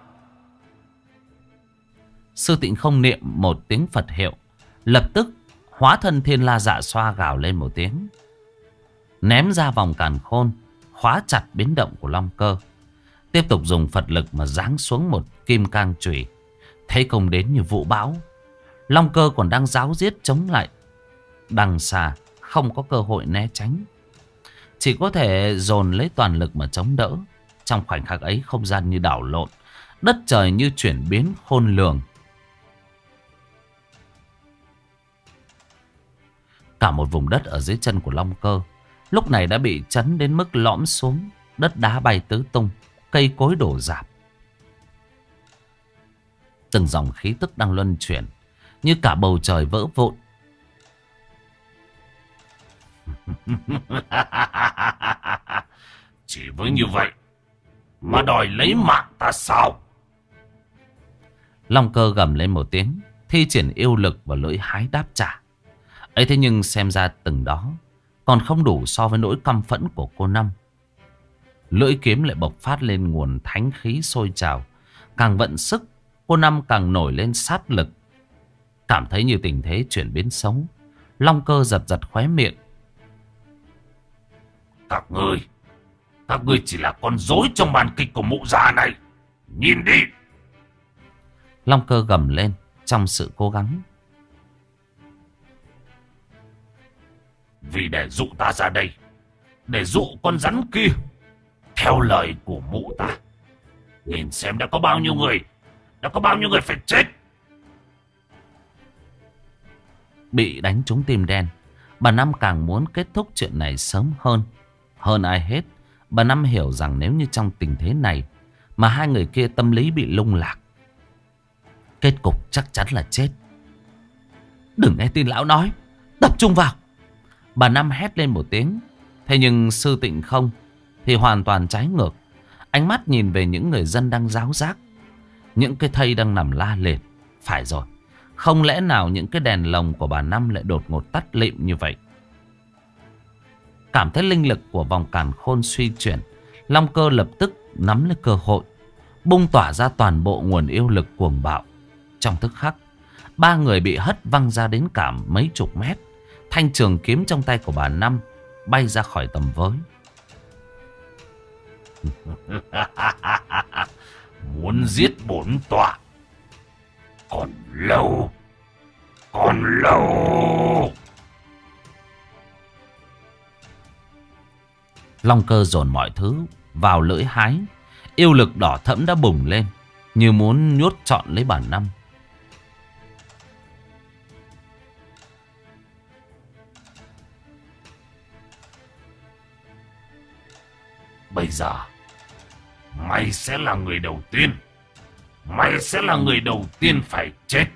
Sư Tịnh không niệm một tiếng Phật hiệu, lập tức hóa thân Thiên La Dạ Xoa gào lên một tiếng, ném ra vòng càn khôn, khóa chặt biến động của Long Cơ. Tiếp tục dùng Phật lực mà giáng xuống một kim cang chùy. Thế công đến như vũ bão. Long Cơ còn đang ráo riết chống lại. Đằng xa không có cơ hội né tránh, chỉ có thể dồn lấy toàn lực mà chống đỡ. Trong khoảnh khắc ấy, không gian như đảo lộn, đất trời như chuyển biến khôn lường. Cả một vùng đất ở dưới chân của Long Cơ lúc này đã bị chấn đến mức lõm xuống. Đất đá bay tứ tung, cây cối đổ rạp. Từng dòng khí tức đang luân chuyển, như cả bầu trời vỡ vụn. Chỉ với như vậy mà đòi lấy mạng ta sao? Long Cơ gầm lên một tiếng, thi triển yêu lực và lưỡi hái đáp trả. Ấy thế nhưng xem ra từng đó còn không đủ so với nỗi căm phẫn của cô Năm. Lưỡi kiếm lại bộc phát lên nguồn thánh khí sôi trào. Càng vận sức, cô Năm càng nổi lên sát lực. Cảm thấy như tình thế chuyển biến xấu, Long Cơ giật giật khóe miệng. Các ngươi, các ngươi chỉ là con rối trong màn kịch của mụ già này. Nhìn đi. Long Cơ gầm lên trong sự cố gắng. Vì để dụ ta ra đây, để dụ con rắn kia theo lời của mụ ta, nhìn xem đã có bao nhiêu người, đã có bao nhiêu người phải chết. Bị đánh trúng tim đen, bà Năm càng muốn kết thúc chuyện này sớm hơn. Hơn ai hết, bà Năm hiểu rằng nếu như trong tình thế này mà hai người kia tâm lý bị lung lạc, kết cục chắc chắn là chết. Đừng nghe tin lão nói, tập trung vào. Bà Năm hét lên một tiếng. Thế nhưng Sư Tịnh không thì hoàn toàn trái ngược. Ánh mắt nhìn về những người dân đang ráo rác, những cái thây đang nằm la liệt. Phải rồi, không lẽ nào những cái đèn lồng của bà Năm lại đột ngột tắt lịm như vậy? Cảm thấy linh lực của vòng càn khôn suy chuyển, Long Cơ lập tức nắm lấy cơ hội, bung tỏa ra toàn bộ nguồn yêu lực cuồng bạo. Trong tức khắc, ba người bị hất văng ra đến cả mấy chục mét. Thanh trường kiếm trong tay của bà Năm bay ra khỏi tầm với. Muốn giết bổn tọa còn lâu, còn lâu. Long Cơ dồn mọi thứ vào lưỡi hái. Yêu lực đỏ thẫm đã bùng lên, như muốn nhốt trọn lấy bà Năm. Bây giờ mày sẽ là người đầu tiên, mày sẽ là người đầu tiên phải chết.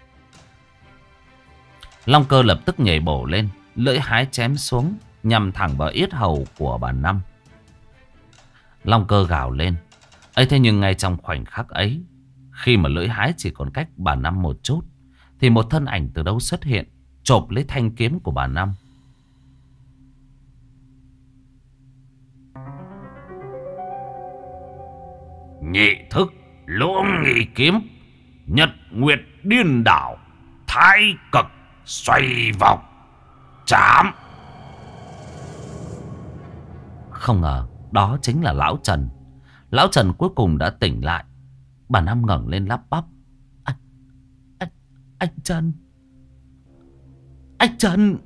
Long Cơ lập tức nhảy bổ lên, lưỡi hái chém xuống, nhằm thẳng vào yết hầu của bà Năm. Long Cơ gào lên. Ấy thế nhưng ngay trong khoảnh khắc ấy, khi mà lưỡi hái chỉ còn cách bà Năm một chút, thì một thân ảnh từ đâu xuất hiện, chộp lấy thanh kiếm của bà Năm. Nhị thức lỗ nghị kiếm, nhật nguyệt điên đảo, thái cực xoay vòng, chạm. Không ngờ đó chính là Lão Trần. Lão Trần cuối cùng đã tỉnh lại. Bà Năm ngẩng lên lắp bắp. Anh, anh, anh Trần. Anh Trần.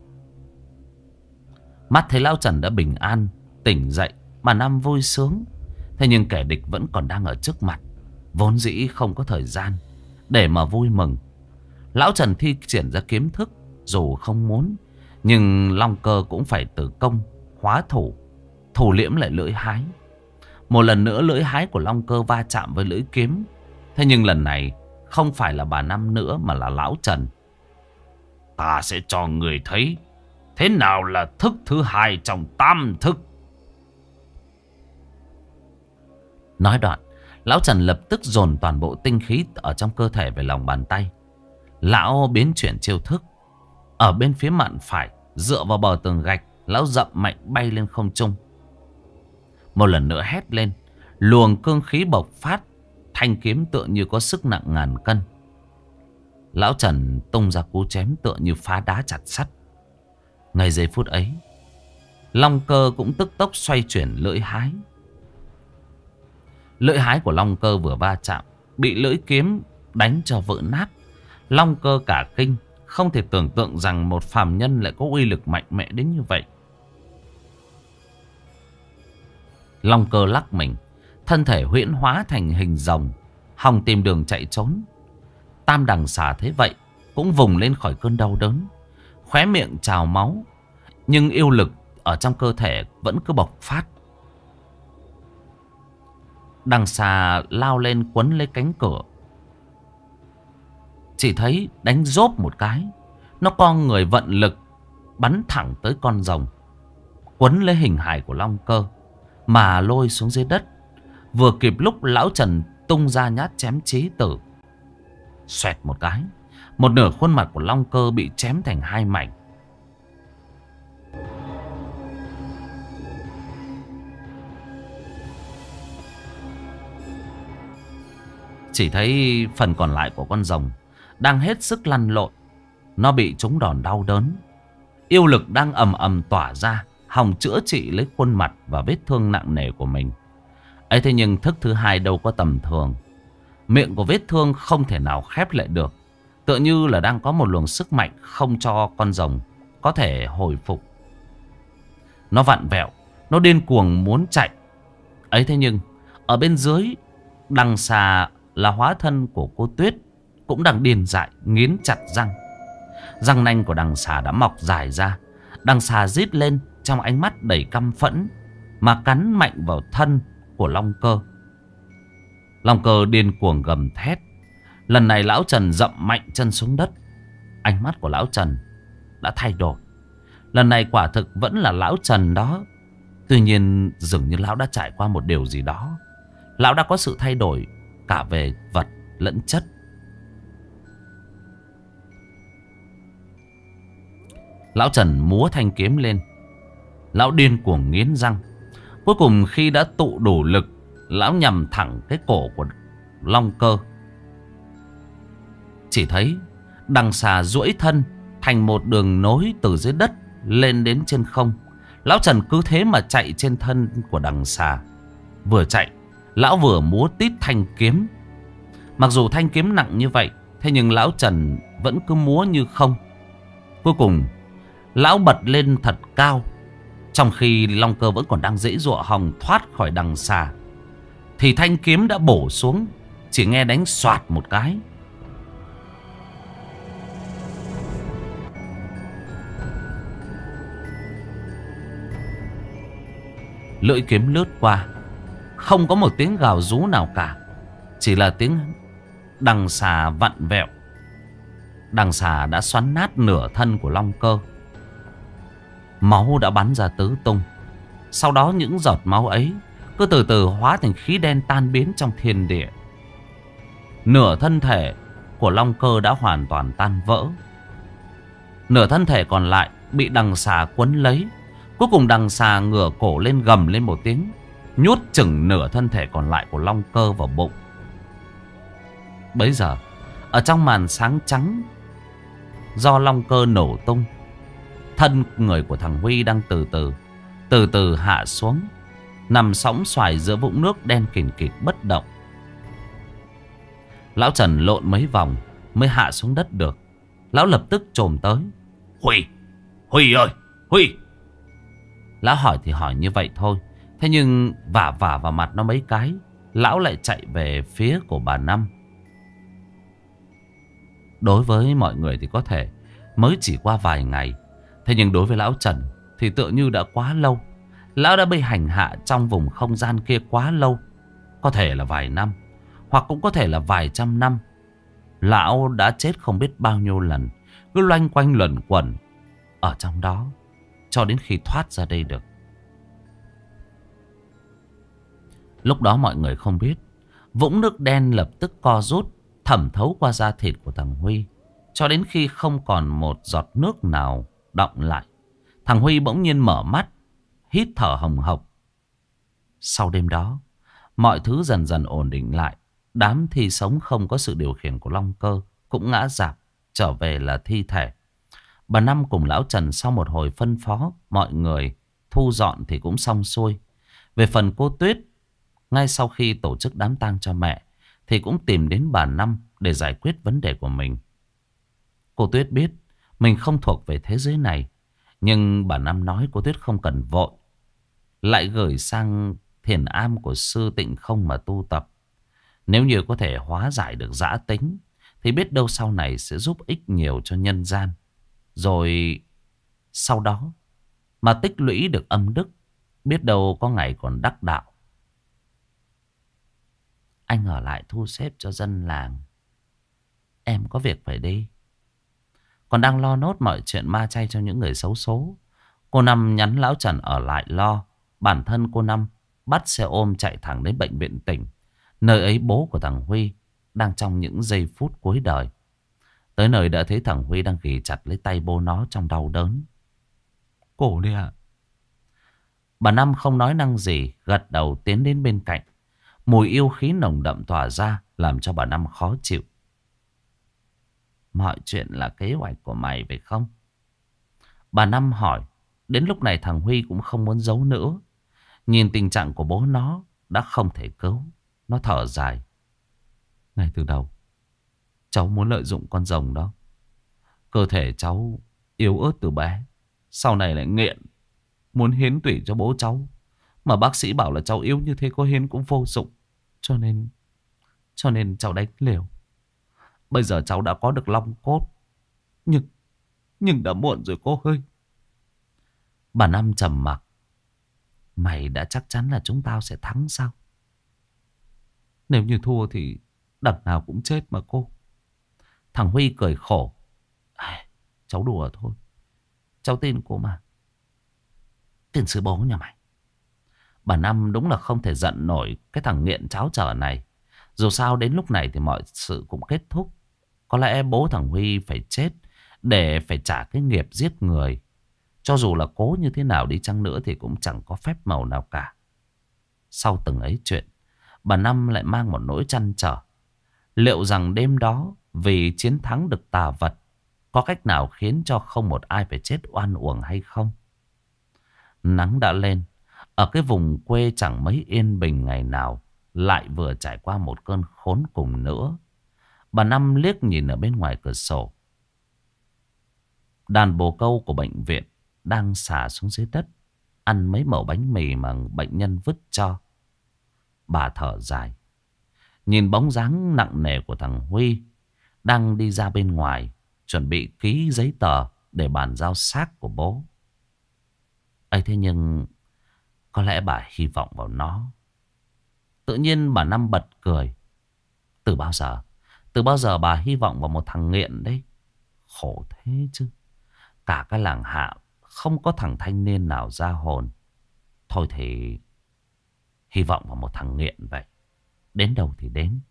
Mắt thấy Lão Trần đã bình an, tỉnh dậy, bà Năm vui sướng. Thế nhưng kẻ địch vẫn còn đang ở trước mặt, vốn dĩ không có thời gian để mà vui mừng. Lão Trần thi triển ra kiếm thức, dù không muốn, nhưng Long Cơ cũng phải tử công, hóa thủ, thủ liễm lại lưỡi hái. Một lần nữa lưỡi hái của Long Cơ va chạm với lưỡi kiếm. Thế nhưng lần này không phải là bà Năm nữa mà là Lão Trần. Ta sẽ cho người thấy thế nào là thức thứ hai trong tam thức. Nói đoạn, Lão Trần lập tức dồn toàn bộ tinh khí ở trong cơ thể về lòng bàn tay. Lão biến chuyển chiêu thức. Ở bên phía mạn phải, dựa vào bờ tường gạch, Lão dậm mạnh bay lên không trung. Một lần nữa hét lên, luồng cương khí bộc phát, thanh kiếm tựa như có sức nặng ngàn cân. Lão Trần tung ra cú chém tựa như phá đá chặt sắt. Ngay giây phút ấy, Long Cơ cũng tức tốc xoay chuyển lưỡi hái. Lưỡi hái của Long Cơ vừa va chạm, bị lưỡi kiếm đánh cho vỡ nát. Long Cơ cả kinh, không thể tưởng tượng rằng một phàm nhân lại có uy lực mạnh mẽ đến như vậy. Long Cơ lắc mình, thân thể huyễn hóa thành hình rồng, hòng tìm đường chạy trốn. Tam đằng xà thấy vậy cũng vùng lên khỏi cơn đau đớn, khóe miệng trào máu, nhưng yêu lực ở trong cơ thể vẫn cứ bộc phát. Đằng xà lao lên quấn lấy cánh cửa, chỉ thấy đánh rốp một cái, nó co người vận lực bắn thẳng tới con rồng, quấn lấy hình hài của Long Cơ mà lôi xuống dưới đất. Vừa kịp lúc lão Trần tung ra nhát chém chí tử. Xoẹt một cái, một nửa khuôn mặt của Long Cơ bị chém thành hai mảnh. Chỉ thấy phần còn lại của con rồng đang hết sức lăn lộn. Nó bị trúng đòn đau đớn, yêu lực đang ầm ầm tỏa ra, hòng chữa trị lấy khuôn mặt và vết thương nặng nề của mình. ấy thế nhưng thức thứ hai đâu có tầm thường. Miệng của vết thương không thể nào khép lại được, tựa như là đang có một luồng sức mạnh không cho con rồng có thể hồi phục. Nó vặn vẹo, nó điên cuồng muốn chạy. ấy thế nhưng ở bên dưới, đằng xà là hóa thân của cô Tuyết cũng đang điên dại nghiến chặt răng. Răng nanh của đằng xà đã mọc dài ra. Đằng xà rít lên trong ánh mắt đầy căm phẫn mà cắn mạnh vào thân của Long Cơ. Long Cơ điên cuồng gầm thét. Lần này lão Trần dậm mạnh chân xuống đất. Ánh mắt của lão Trần đã thay đổi. Lần này quả thực vẫn là lão Trần đó. Tuy nhiên dường như lão đã trải qua một điều gì đó. Lão đã có sự thay đổi cả về vật lẫn chất. Lão Trần múa thanh kiếm lên. Lão điên cuồng nghiến răng. Cuối cùng khi đã tụ đủ lực, lão nhằm thẳng cái cổ của Long Cơ. Chỉ thấy đằng xà duỗi thân thành một đường nối từ dưới đất lên đến trên không. Lão Trần cứ thế mà chạy trên thân của đằng xà. Vừa chạy, lão vừa múa tít thanh kiếm. Mặc dù thanh kiếm nặng như vậy, thế nhưng lão Trần vẫn cứ múa như không. Cuối cùng lão bật lên thật cao, trong khi Long Cơ vẫn còn đang giãy giụa hòng thoát khỏi đằng xà, thì thanh kiếm đã bổ xuống. Chỉ nghe đánh xoạt một cái, lưỡi kiếm lướt qua, không có một tiếng gào rú nào cả, chỉ là tiếng đằng xà vặn vẹo. Đằng xà đã xoắn nát nửa thân của Long Cơ. Máu đã bắn ra tứ tung. Sau đó những giọt máu ấy cứ từ từ hóa thành khí đen tan biến trong thiên địa. Nửa thân thể của Long Cơ đã hoàn toàn tan vỡ. Nửa thân thể còn lại bị đằng xà quấn lấy. Cuối cùng đằng xà ngửa cổ lên gầm lên một tiếng, nhốt chừng nửa thân thể còn lại của Long Cơ vào bụng. Bấy giờ ở trong màn sáng trắng do Long Cơ nổ tung, thân người của thằng Huy đang từ từ Từ từ hạ xuống, nằm sõng xoài giữa vũng nước đen kịt kịt bất động. Lão Trần lộn mấy vòng mới hạ xuống đất được. Lão lập tức chồm tới. Huy, Huy ơi, Huy. Lão hỏi thì hỏi như vậy thôi, thế nhưng vả vả vào mặt nó mấy cái, lão lại chạy về phía của bà Năm. Đối với mọi người thì có thể mới chỉ qua vài ngày, thế nhưng đối với lão Trần thì tựa như đã quá lâu. Lão đã bị hành hạ trong vùng không gian kia quá lâu. Có thể là vài năm, hoặc cũng có thể là vài trăm năm. Lão đã chết không biết bao nhiêu lần, cứ loanh quanh luẩn quẩn ở trong đó cho đến khi thoát ra đây được. Lúc đó mọi người không biết, vũng nước đen lập tức co rút, thẩm thấu qua da thịt của thằng Huy, cho đến khi không còn một giọt nước nào đọng lại. Thằng Huy bỗng nhiên mở mắt, hít thở hồng hộc. Sau đêm đó, mọi thứ dần dần ổn định lại. Đám thi sống không có sự điều khiển của Long Cơ cũng ngã rạp, trở về là thi thể. Bà Năm cùng lão Trần sau một hồi phân phó mọi người thu dọn thì cũng xong xuôi. Về phần cô Tuyết, ngay sau khi tổ chức đám tang cho mẹ thì cũng tìm đến bà Năm để giải quyết vấn đề của mình. Cô Tuyết biết mình không thuộc về thế giới này, nhưng bà Năm nói cô Tuyết không cần vội, lại gửi sang thiền am của sư Tịnh Không mà tu tập. Nếu như có thể hóa giải được dã tính thì biết đâu sau này sẽ giúp ích nhiều cho nhân gian. Rồi sau đó mà tích lũy được âm đức, biết đâu có ngày còn đắc đạo. Anh ở lại thu xếp cho dân làng, em có việc phải đi. Còn đang lo nốt mọi chuyện ma chay cho những người xấu số, cô Năm nhắn lão Trần ở lại lo. Bản thân cô Năm bắt xe ôm chạy thẳng đến bệnh viện tỉnh, nơi ấy bố của thằng Huy đang trong những giây phút cuối đời. Tới nơi đã thấy thằng Huy đang ghì chặt lấy tay bố nó trong đau đớn. Cổ đi ạ. Bà Năm không nói năng gì, gật đầu tiến đến bên cạnh. Mùi yêu khí nồng đậm tỏa ra làm cho bà Năm khó chịu. Mọi chuyện là kế hoạch của mày phải không? Bà Năm hỏi. Đến lúc này thằng Huy cũng không muốn giấu nữa. Nhìn tình trạng của bố nó đã không thể cứu. Nó thở dài. Ngay từ đầu cháu muốn lợi dụng con rồng đó. Cơ thể cháu yếu ớt từ bé, sau này lại nghiện, muốn hiến tủy cho bố cháu. Mà bác sĩ bảo là cháu yếu như thế có hiến cũng vô dụng. Cho nên Cho nên cháu đánh liều. Bây giờ cháu đã có được long cốt, Nhưng Nhưng đã muộn rồi cô ơi. Bà Năm trầm mặc. Mày đã chắc chắn là chúng tao sẽ thắng sao? Nếu như thua thì đằng nào cũng chết mà cô. Thằng Huy cười khổ. À, cháu đùa thôi. Cháu tin cô mà. Tin sư bố nhà mày. Bà Năm đúng là không thể giận nổi cái thằng nghiện cháo trở này. Dù sao đến lúc này thì mọi sự cũng kết thúc. Có lẽ bố thằng Huy phải chết để phải trả cái nghiệp giết người. Cho dù là cố như thế nào đi chăng nữa thì cũng chẳng có phép màu nào cả. Sau từng ấy chuyện, bà Năm lại mang một nỗi trăn trở. Liệu rằng đêm đó vì chiến thắng được tà vật, có cách nào khiến cho không một ai phải chết oan uổng hay không? Nắng đã lên. Ở cái vùng quê chẳng mấy yên bình ngày nào lại vừa trải qua một cơn khốn cùng nữa. Bà Năm liếc nhìn ở bên ngoài cửa sổ. Đàn bồ câu của bệnh viện đang xả xuống dưới đất, ăn mấy mẩu bánh mì mà bệnh nhân vứt cho. Bà thở dài, nhìn bóng dáng nặng nề của thằng Huy đang đi ra bên ngoài, chuẩn bị ký giấy tờ để bàn giao xác của bố. ấy thế nhưng có lẽ bà hy vọng vào nó. Tự nhiên bà Năm bật cười. Từ bao giờ Từ bao giờ bà hy vọng vào một thằng nghiện đấy? Khổ thế chứ. Cả cái làng Hạ không có thằng thanh niên nào ra hồn. Thôi thì hy vọng vào một thằng nghiện vậy. Đến đâu thì đến.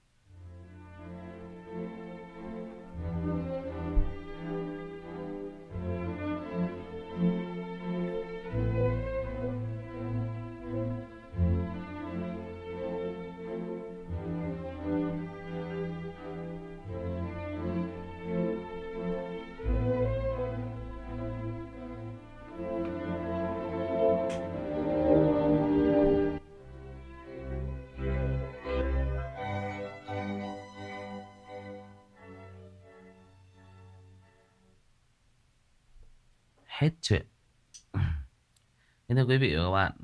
Hết chuyện. Thế thưa quý vị và các bạn,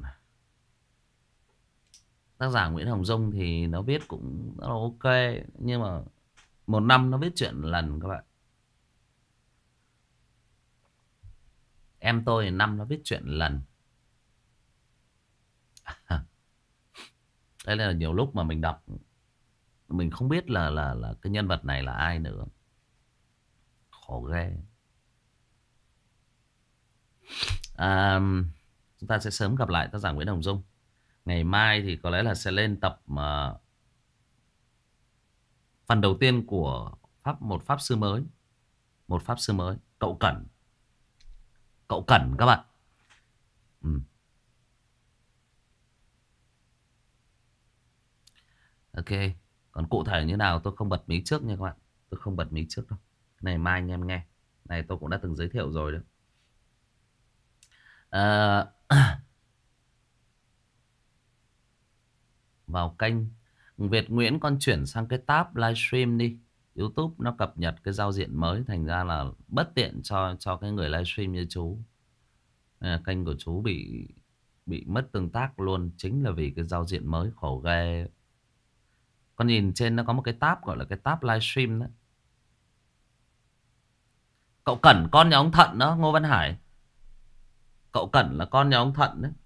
tác giả Nguyễn Hồng Dung thì nó viết cũng rất là ok. Nhưng mà một năm nó viết chuyện lần các bạn. Em tôi thì năm nó viết chuyện lần. Đây là nhiều lúc mà mình đọc mình không biết là là là cái nhân vật này là ai nữa. Khổ ghê. À, chúng ta sẽ sớm gặp lại tác giả Nguyễn Hồng Dung. Ngày mai thì có lẽ là sẽ lên tập uh, phần đầu tiên của pháp một pháp sư mới. Một pháp sư mới. Cậu Cẩn. Cậu Cẩn các bạn. Ừ. Ok. Còn cụ thể như nào tôi không bật mí trước nha các bạn. Tôi không bật mí trước đâu. Này mai anh em nghe. Này tôi cũng đã từng giới thiệu rồi đấy. À, vào kênh. Việt Nguyễn con chuyển sang cái tab livestream đi. YouTube nó cập nhật cái giao diện mới, thành ra là bất tiện cho cho cái người livestream như chú. Nên là kênh của chú bị bị mất tương tác luôn, chính là vì cái giao diện mới khổ ghê. Con nhìn trên nó có một cái tab gọi là cái tab livestream đó. Cậu Cẩn con nhà ông Thận đó, Ngô Văn Hải. Cậu Cẩn là con nhà ông Thận đấy.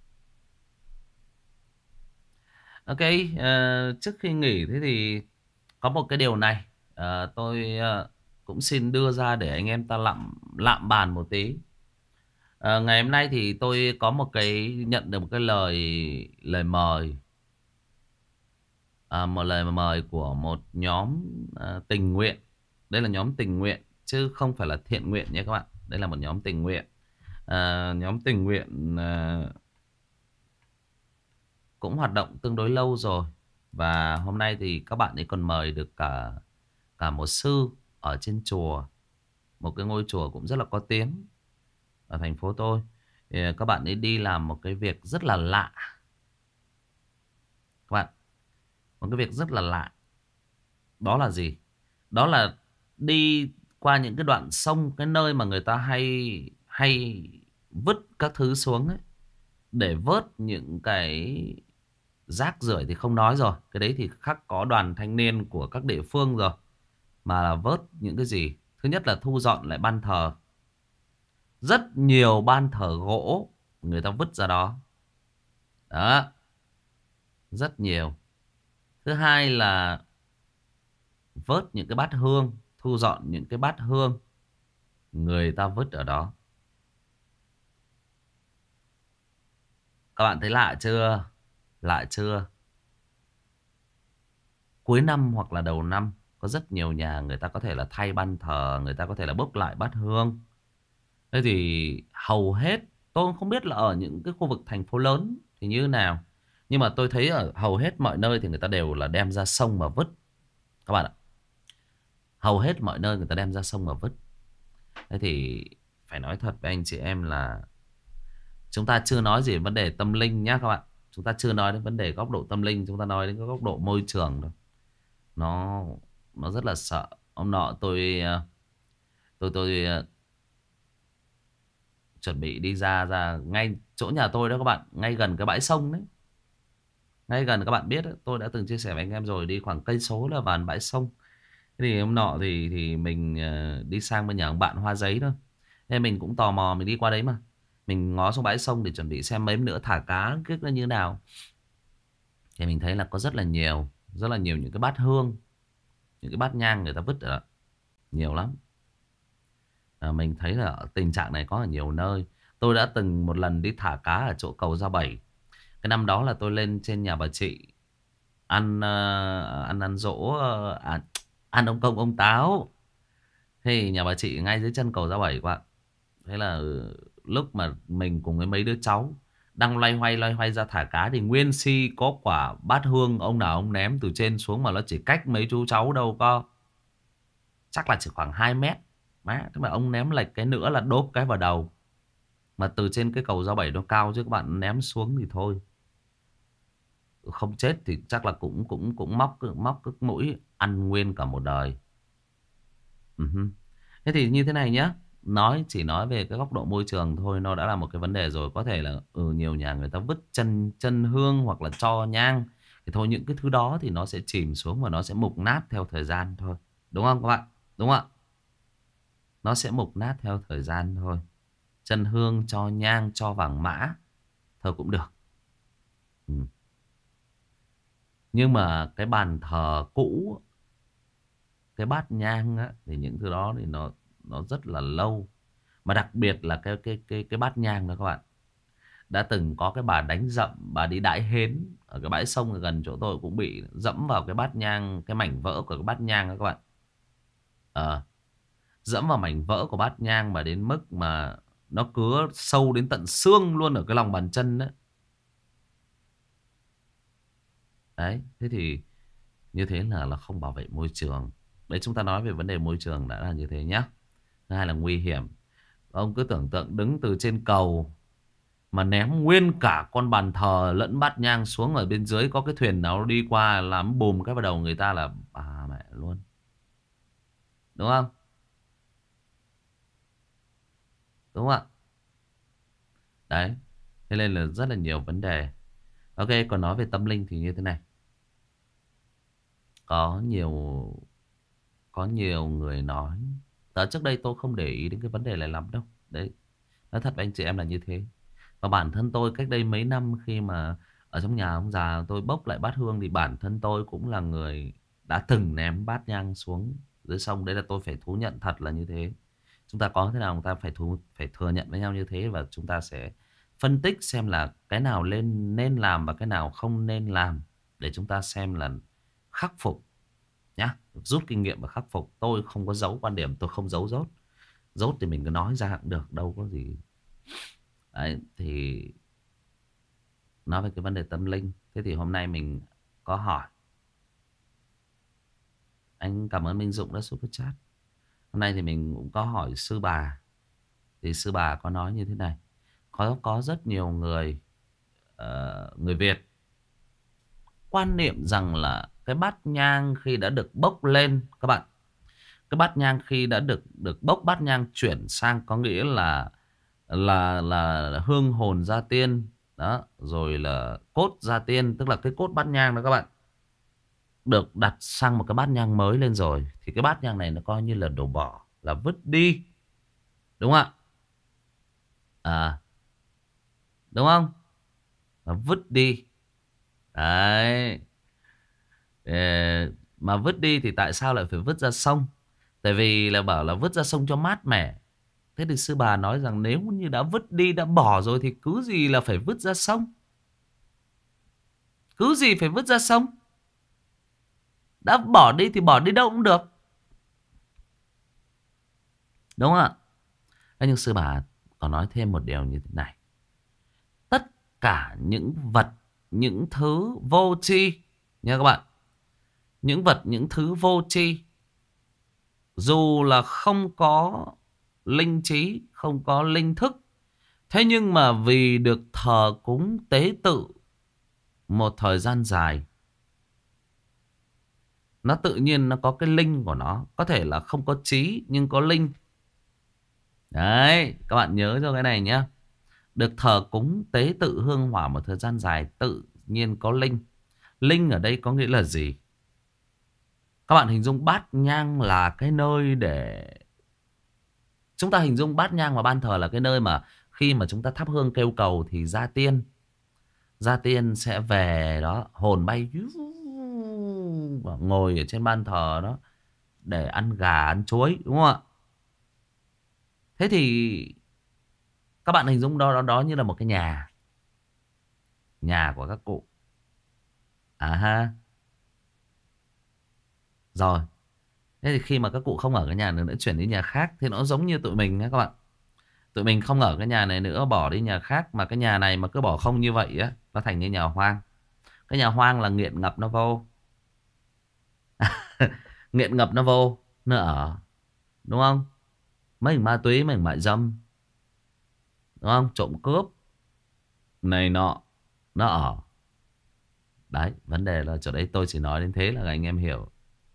Ok, uh, trước khi nghỉ thế thì có một cái điều này uh, tôi uh, cũng xin đưa ra để anh em ta lạm lạm bàn một tí. Uh, ngày hôm nay thì tôi có một cái nhận được một cái lời lời mời, uh, một lời mời của một nhóm uh, tình nguyện. Đây là nhóm tình nguyện chứ không phải là thiện nguyện nhé các bạn. Đây là một nhóm tình nguyện. Uh, nhóm tình nguyện uh, cũng hoạt động tương đối lâu rồi. Và hôm nay thì các bạn ấy còn mời được cả cả một sư ở trên chùa, một cái ngôi chùa cũng rất là có tiếng ở thành phố tôi. Thì các bạn ấy đi làm một cái việc rất là lạ. Các bạn, một cái việc rất là lạ. Đó là gì? Đó là đi qua những cái đoạn sông, cái nơi mà người ta hay hay vứt các thứ xuống ấy, để vớt những cái rác rưởi thì không nói rồi. Cái đấy thì khắc có đoàn thanh niên của các địa phương rồi. Mà là vớt những cái gì? Thứ nhất là thu dọn lại ban thờ. Rất nhiều ban thờ gỗ người ta vứt ra đó. Đó. Rất nhiều. Thứ hai là vớt những cái bát hương, thu dọn những cái bát hương người ta vứt ở đó. Các bạn thấy lạ chưa? Lạ chưa? Cuối năm hoặc là đầu năm có rất nhiều nhà người ta có thể là thay ban thờ, người ta có thể là bốc lại bát hương. Thế thì hầu hết, tôi không biết là ở những cái khu vực thành phố lớn thì như thế nào, nhưng mà tôi thấy ở hầu hết mọi nơi thì người ta đều là đem ra sông mà vứt. Các bạn ạ, hầu hết mọi nơi người ta đem ra sông mà vứt. Thế thì phải nói thật với anh chị em là chúng ta chưa nói gì về vấn đề tâm linh nhá các bạn. Chúng ta chưa nói đến vấn đề góc độ tâm linh, chúng ta nói đến cái góc độ môi trường thôi. Nó nó rất là sợ. Hôm nọ tôi tôi tôi chuẩn bị đi ra ra ngay chỗ nhà tôi đó các bạn, ngay gần cái bãi sông đấy. Ngay gần, các bạn biết đấy, tôi đã từng chia sẻ với anh em rồi, đi khoảng cây số là vào bãi sông. Thế thì hôm nọ thì thì mình uh, đi sang bên nhà ông bạn Hoa Giấy thôi. Thế mình cũng tò mò, mình đi qua đấy mà. Mình ngó xuống bãi sông để chuẩn bị xem mấy nữa thả cá kiếc nó như nào. Thì mình thấy là có rất là nhiều, rất là nhiều những cái bát hương, những cái bát nhang người ta vứt ở nhiều lắm. À, mình thấy là tình trạng này có ở nhiều nơi. Tôi đã từng một lần đi thả cá ở chỗ cầu Gia Bảy. Cái năm đó là tôi lên trên nhà bà chị ăn uh, ăn ăn dỗ uh, à, ăn ông công ông táo. Thì nhà bà chị ngay dưới chân cầu Gia Bảy các bạn. Thế là lúc mà mình cùng với mấy đứa cháu đang loay hoay loay hoay ra thả cá thì nguyên si có quả bát hương ông nào ông ném từ trên xuống, mà nó chỉ cách mấy chú cháu đâu có, chắc là chỉ khoảng hai mét. Má, thế mà ông ném lệch cái nữa là đốp cái vào đầu. Mà từ trên cái cầu Gia Bảy nó cao chứ các bạn ném xuống thì thôi, không chết thì chắc là cũng cũng cũng móc móc cái mũi ăn nguyên cả một đời. Uh-huh. Thế thì như thế này nhá, nói chỉ nói về cái góc độ môi trường thôi, nó đã là một cái vấn đề rồi. Có thể là ừ, nhiều nhà người ta vứt chân chân hương hoặc là tro nhang thì thôi, những cái thứ đó thì nó sẽ chìm xuống và nó sẽ mục nát theo thời gian thôi, đúng không các bạn? Đúng không ạ? Nó sẽ mục nát theo thời gian thôi. Chân hương, cho nhang, cho vàng mã thôi cũng được. Ừ. Nhưng mà cái bàn thờ cũ, cái bát nhang á, thì những thứ đó thì nó nó rất là lâu. Mà đặc biệt là cái cái cái cái bát nhang đó các bạn. Đã từng có cái bà đánh dậm, bà đi đãi hến ở cái bãi sông ở gần chỗ tôi cũng bị dẫm vào cái bát nhang, cái mảnh vỡ của cái bát nhang đó các bạn. Ờ, dẫm vào mảnh vỡ của bát nhang mà đến mức mà nó cứa sâu đến tận xương luôn ở cái lòng bàn chân đấy. Đấy, thế thì như thế là là không bảo vệ môi trường. Đấy, chúng ta nói về vấn đề môi trường đã là như thế nhá. Thứ hai là nguy hiểm. Ông cứ tưởng tượng đứng từ trên cầu mà ném nguyên cả con bàn thờ lẫn bát nhang xuống, ở bên dưới có cái thuyền nào đi qua làm bùm cái vào đầu người ta là à mẹ luôn. Đúng không? Đúng không ạ? Đấy. Thế nên là rất là nhiều vấn đề. Ok, còn nói về tâm linh thì như thế này. Có nhiều Có nhiều người nói. Ở trước đây tôi không để ý đến cái vấn đề này lắm đâu. Đấy. Nói thật với anh chị em là như thế. Và bản thân tôi cách đây mấy năm khi mà ở trong nhà ông già tôi bốc lại bát hương, thì bản thân tôi cũng là người đã từng ném bát nhang xuống dưới sông. Đấy là tôi phải thú nhận thật là như thế. Chúng ta có thế nào chúng ta phải thú, phải thừa nhận với nhau như thế, và chúng ta sẽ phân tích xem là cái nào lên nên làm và cái nào không nên làm, để chúng ta xem là khắc phục nhá, rút kinh nghiệm và khắc phục. Tôi không có giấu quan điểm, tôi không giấu dốt. Dốt thì mình cứ nói ra cũng được, đâu có gì. Đấy, thì nói về cái vấn đề tâm linh. Thế thì hôm nay mình có hỏi. Anh cảm ơn Minh Dũng đã super chat. Hôm nay thì mình cũng có hỏi sư bà. Thì sư bà có nói như thế này. Có, có rất nhiều người uh, người Việt quan niệm rằng là cái bát nhang khi đã được bốc lên, các bạn, cái bát nhang khi đã được được bốc bát nhang chuyển sang, có nghĩa là là là hương hồn gia tiên đó, rồi là cốt gia tiên, tức là cái cốt bát nhang đó các bạn, được đặt sang một cái bát nhang mới lên rồi, thì cái bát nhang này nó coi như là đổ bỏ, là vứt đi, đúng không ạ? À, đúng không? Là vứt đi. Đấy. Ờ, mà vứt đi thì tại sao lại phải vứt ra sông? Tại vì là bảo là vứt ra sông cho mát mẻ. Thế thì sư bà nói rằng nếu như đã vứt đi, đã bỏ rồi thì cứ gì là phải vứt ra sông? Cứ gì phải vứt ra sông? Đã bỏ đi thì bỏ đi đâu cũng được, đúng không ạ? Thế nhưng sư bà còn nói thêm một điều như thế này. Tất cả những vật, những thứ vô tri nha các bạn. Những vật, những thứ vô tri, dù là không có linh trí, không có linh thức, thế nhưng mà vì được thờ cúng tế tự một thời gian dài, nó tự nhiên nó có cái linh của nó. Có thể là không có trí nhưng có linh. Đấy, các bạn nhớ cho cái này nhé. Được thờ cúng tế tự hương hỏa một thời gian dài, tự nhiên có linh. Linh ở đây có nghĩa là gì? Các bạn hình dung bát nhang là cái nơi để... Chúng ta hình dung bát nhang và ban thờ là cái nơi mà khi mà chúng ta thắp hương kêu cầu thì gia tiên. Gia tiên sẽ về đó, hồn bay và ngồi ở trên ban thờ đó để ăn gà, ăn chuối, đúng không ạ? Thế thì các bạn hình dung đó, đó, đó như là một cái nhà. Nhà của các cụ. À ha. Rồi. Thế thì khi mà các cụ không ở cái nhà nữa, nữa chuyển đi nhà khác, thì nó giống như tụi mình nhé các bạn. Tụi mình không ở cái nhà này nữa, bỏ đi nhà khác, mà cái nhà này mà cứ bỏ không như vậy á, nó thành như nhà hoang. Cái nhà hoang là nghiện ngập nó vô. Nghiện ngập nó vô, nó ở. Đúng không? Mấy ma túy, mấy mại dâm, đúng không? Trộm cướp này nọ, nó ở. Đấy, vấn đề là chỗ đấy tôi chỉ nói đến thế là anh em hiểu.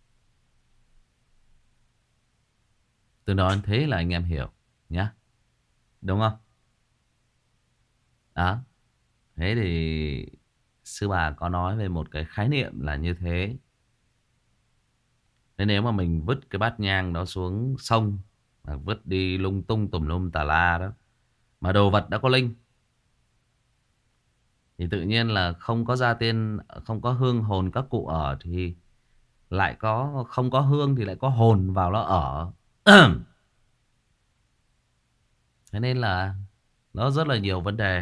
Tôi nói đến thế là anh em hiểu nhá. Đúng không? Đó. Thế thì sư bà có nói về một cái khái niệm là như thế. Thế nếu mà mình vứt cái bát nhang đó xuống sông, và vứt đi lung tung tùm lum tà la đó, mà đồ vật đã có linh, thì tự nhiên là không có gia tiên, không có hương hồn các cụ ở, thì lại có, không có hương thì lại có hồn vào nó ở. Thế nên là nó rất là nhiều vấn đề.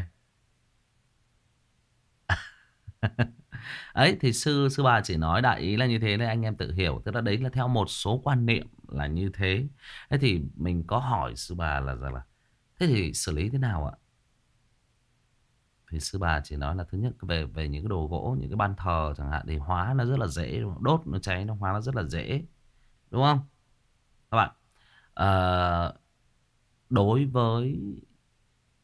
Ấy thì sư sư bà chỉ nói đại ý là như thế nên anh em tự hiểu. Tức là đấy là theo một số quan niệm là như thế. Thế thì mình có hỏi sư bà là rằng là thế thì xử lý thế nào ạ? Thì sư bà chỉ nói là thứ nhất về về những cái đồ gỗ, những cái ban thờ chẳng hạn, thì hóa nó rất là dễ, đúng không? Đốt nó cháy nó hóa nó rất là dễ, đúng không các bạn? Ờ, đối với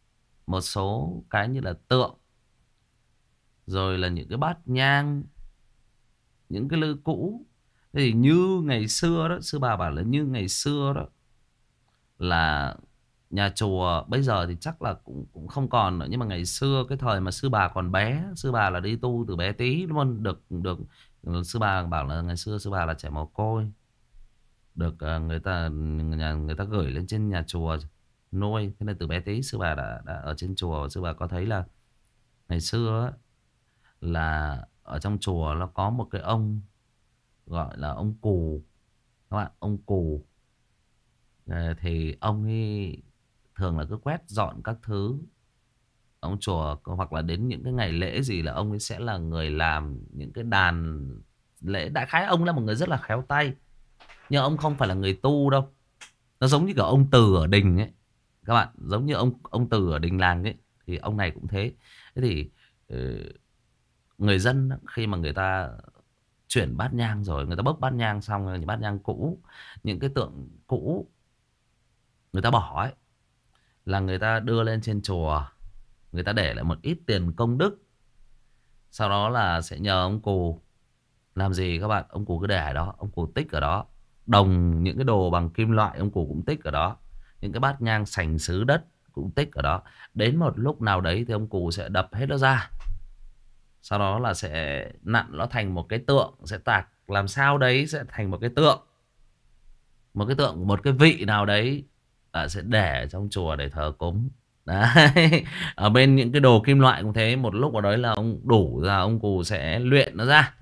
một số cái như là tượng, rồi là những cái bát nhang, những cái lư cũ. Thế thì như ngày xưa đó, sư bà bảo là như ngày xưa đó là nhà chùa bây giờ thì chắc là cũng cũng không còn nữa, nhưng mà ngày xưa cái thời mà sư bà còn bé, sư bà là đi tu từ bé tí luôn, được được sư bà bảo là ngày xưa sư bà là trẻ mồ côi, được ờ, người ta nhà người ta gửi lên trên nhà chùa nuôi, thế nên từ bé tí sư bà đã đã ở trên chùa. Sư bà có thấy là ngày xưa á, là ở trong chùa nó có một cái ông gọi là ông cù các bạn, ông cù. Ờ, thì ông ấy thường là cứ quét dọn các thứ ông chùa, hoặc là đến những cái ngày lễ gì là ông ấy sẽ là người làm những cái đàn lễ. Đại khái ông là một người rất là khéo tay, nhưng ông không phải là người tu đâu. Nó giống như kiểu ông Từ ở đình ấy các bạn, giống như ông ông Từ ở đình làng ấy, thì ông này cũng thế. Thế thì ừ, người dân á, khi mà người ta chuyển bát nhang rồi, người ta bốc bát nhang xong, những bát nhang cũ, những cái tượng cũ người ta bỏ ấy, là người ta đưa lên trên chùa, người ta để lại một ít tiền công đức. Sau đó là sẽ nhờ ông cù làm gì các bạn, ông cù cứ để ở đó, ông cù tích ở đó. Đồng, những cái đồ bằng kim loại ông cù cũng tích ở đó. Những cái bát nhang sành sứ đất cũng tích ở đó. Đến một lúc nào đấy thì ông cù sẽ đập hết nó ra, sau đó là sẽ nặn nó thành một cái tượng, sẽ tạc làm sao đấy sẽ thành một cái tượng, một cái tượng, một cái vị nào đấy, à, sẽ để trong chùa để thờ cúng. Đấy. Ở bên những cái đồ kim loại cũng thế, một lúc ở đấy là ông đủ ra, ông cù sẽ luyện nó ra,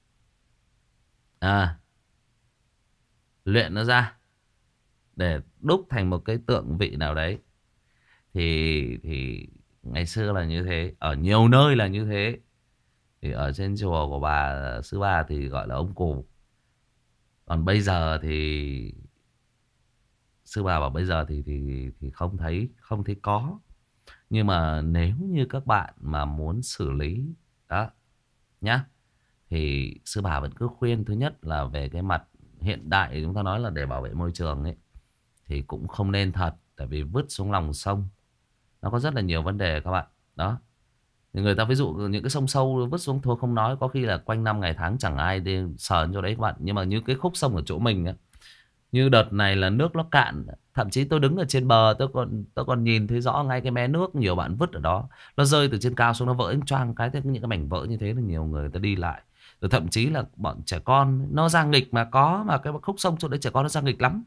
à, luyện nó ra để đúc thành một cái tượng vị nào đấy. Thì thì ngày xưa là như thế, ở nhiều nơi là như thế. Thì ở trên chùa của bà sư bà thì gọi là ông cù. Còn bây giờ thì sư bà bảo bây giờ thì thì thì không thấy không thấy có. Nhưng mà nếu như các bạn mà muốn xử lý đó nhá, thì sư bà vẫn cứ khuyên, thứ nhất là về cái mặt hiện đại chúng ta nói là để bảo vệ môi trường ấy, thì cũng không nên thật, tại vì vứt xuống lòng sông nó có rất là nhiều vấn đề các bạn. Đó, thì người ta ví dụ những cái sông sâu vứt xuống thôi không nói, có khi là quanh năm ngày tháng chẳng ai đi sờ chỗ đấy các bạn. Nhưng mà như cái khúc sông ở chỗ mình á, như đợt này là nước nó cạn, thậm chí tôi đứng ở trên bờ tôi còn tôi còn nhìn thấy rõ ngay cái mé nước nhiều bạn vứt ở đó, nó rơi từ trên cao xuống, nó vỡ choang cái, thế những cái mảnh vỡ như thế là nhiều người ta đi lại. Rồi thậm chí là bọn trẻ con nó ra nghịch, mà có mà cái khúc sông chỗ đấy trẻ con nó ra nghịch lắm,